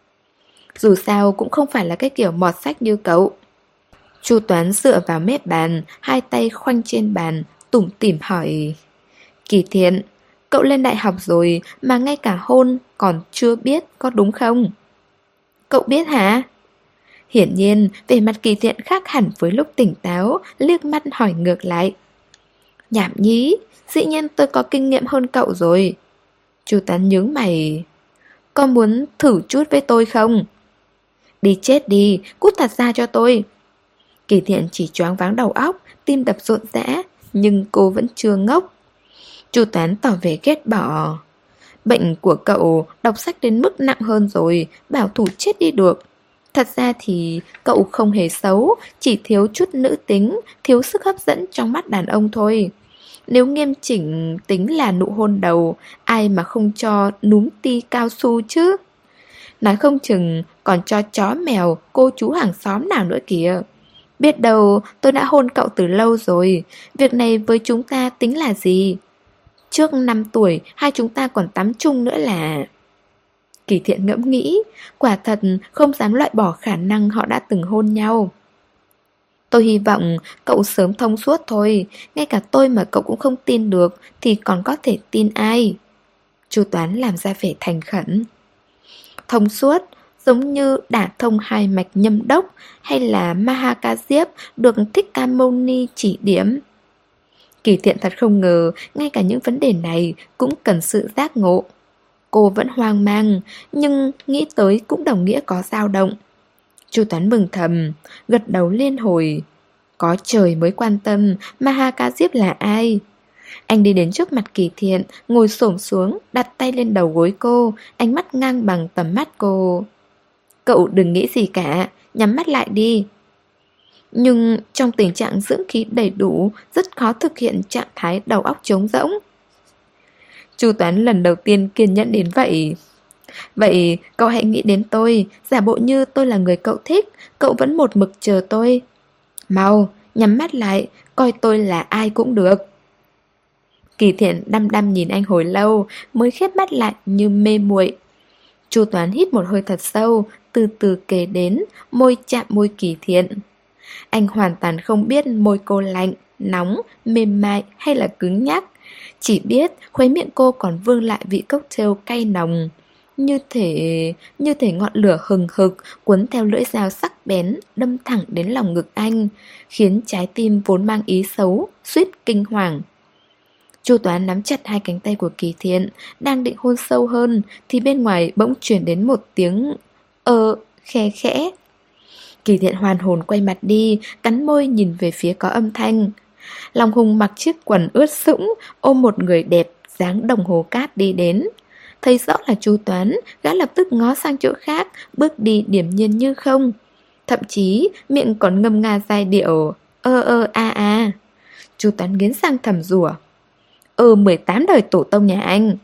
S1: Dù sao cũng không phải là cái kiểu mọt sách như cậu. Chu Toán dựa vào mép bàn, hai tay khoanh trên bàn, tủm tỉm hỏi. Kỳ Thiện, cậu lên đại học rồi mà ngay cả hôn còn chưa biết, có đúng không? Cậu biết hả? Hiển nhiên, vẻ mặt Kỳ Thiện khác hẳn với lúc tỉnh táo, liếc mắt hỏi ngược lại. Nhảm nhí, dĩ nhiên tôi có kinh nghiệm hơn cậu rồi. Chu Toán nhướng mày. Có muốn thử chút với tôi không? Đi chết đi, cút thật ra cho tôi. Kỳ Thiện chỉ choáng váng đầu óc, tim đập rộn rã, nhưng cô vẫn chưa ngốc. Chu Toán tỏ vẻ ghét bỏ. Bệnh của cậu đọc sách đến mức nặng hơn rồi, bảo thủ chết đi được. Thật ra thì cậu không hề xấu, chỉ thiếu chút nữ tính, thiếu sức hấp dẫn trong mắt đàn ông thôi. Nếu nghiêm chỉnh tính là nụ hôn đầu, ai mà không cho núm ti cao su chứ? Nói không chừng còn cho chó mèo, cô chú hàng xóm nào nữa kìa. Biết đâu tôi đã hôn cậu từ lâu rồi, việc này với chúng ta tính là gì? Trước 5 tuổi, hai chúng ta còn tắm chung nữa là... Kỳ Thiện ngẫm nghĩ, quả thật không dám loại bỏ khả năng họ đã từng hôn nhau. Tôi hy vọng cậu sớm thông suốt thôi, ngay cả tôi mà cậu cũng không tin được thì còn có thể tin ai? Chu Toán làm ra vẻ thành khẩn. Thông suốt, giống như đả thông hai mạch nhâm đốc hay là Maha Diếp được Thích Ca Mâu Ni chỉ điểm. Kỳ Thiện thật không ngờ, ngay cả những vấn đề này cũng cần sự giác ngộ. Cô vẫn hoang mang, nhưng nghĩ tới cũng đồng nghĩa có dao động. Chu Toán mừng thầm, gật đầu liên hồi. Có trời mới quan tâm, Maha Diếp là ai? Anh đi đến trước mặt Kỳ Thiện, ngồi xổm xuống, đặt tay lên đầu gối cô, ánh mắt ngang bằng tầm mắt cô. Cậu đừng nghĩ gì cả, nhắm mắt lại đi. Nhưng trong tình trạng dưỡng khí đầy đủ, rất khó thực hiện trạng thái đầu óc trống rỗng. Chu Toán lần đầu tiên kiên nhẫn đến vậy. Vậy cậu hãy nghĩ đến tôi, giả bộ như tôi là người cậu thích, cậu vẫn một mực chờ tôi. Mau, nhắm mắt lại, coi tôi là ai cũng được. Kỳ Thiện đăm đăm nhìn anh hồi lâu, mới khép mắt lại như mê muội. Chu Toán hít một hơi thật sâu, từ từ kề đến, môi chạm môi Kỳ Thiện. Anh hoàn toàn không biết môi cô lạnh, nóng, mềm mại hay là cứng nhắc. Chỉ biết khuấy miệng cô còn vương lại vị cocktail cay nồng. Như thể ngọn lửa hừng hực cuốn theo lưỡi dao sắc bén đâm thẳng đến lòng ngực anh, khiến trái tim vốn mang ý xấu, suýt kinh hoàng. Chu Toán nắm chặt hai cánh tay của Kỳ Thiện, đang định hôn sâu hơn thì bên ngoài bỗng chuyển đến một tiếng khe khẽ. Kỳ Thiện hoàn hồn quay mặt đi, cắn môi nhìn về phía có âm thanh. Long Hùng mặc chiếc quần ướt sũng, ôm một người đẹp dáng đồng hồ cát đi đến. Thấy rõ là Chu Toán, gã lập tức ngó sang chỗ khác, bước đi điềm nhiên như không. Thậm chí miệng còn ngâm nga giai điệu a. Chu Toán nghiến răng thầm rủa. 18 đời tổ tông nhà anh.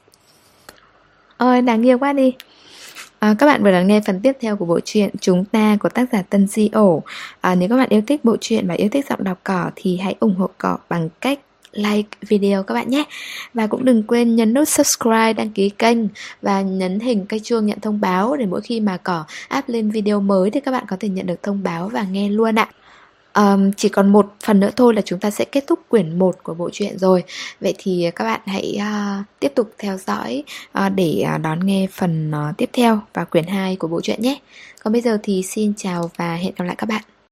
S1: Ôi đáng yêu quá đi. Các bạn vừa lắng nghe phần tiếp theo của bộ truyện Chúng Ta của tác giả Tân Di Ổ. Nếu các bạn yêu thích bộ truyện và yêu thích giọng đọc Cỏ thì hãy ủng hộ Cỏ bằng cách like video các bạn nhé. Và cũng đừng quên nhấn nút subscribe, đăng ký kênh và nhấn hình cây chuông nhận thông báo để mỗi khi mà Cỏ up lên video mới thì các bạn có thể nhận được thông báo và nghe luôn ạ. Chỉ còn một phần nữa thôi là chúng ta sẽ kết thúc quyển 1 của bộ truyện rồi. Vậy thì các bạn hãy tiếp tục theo dõi để đón nghe phần tiếp theo và quyển 2 của bộ truyện nhé. Còn bây giờ thì xin chào và hẹn gặp lại các bạn.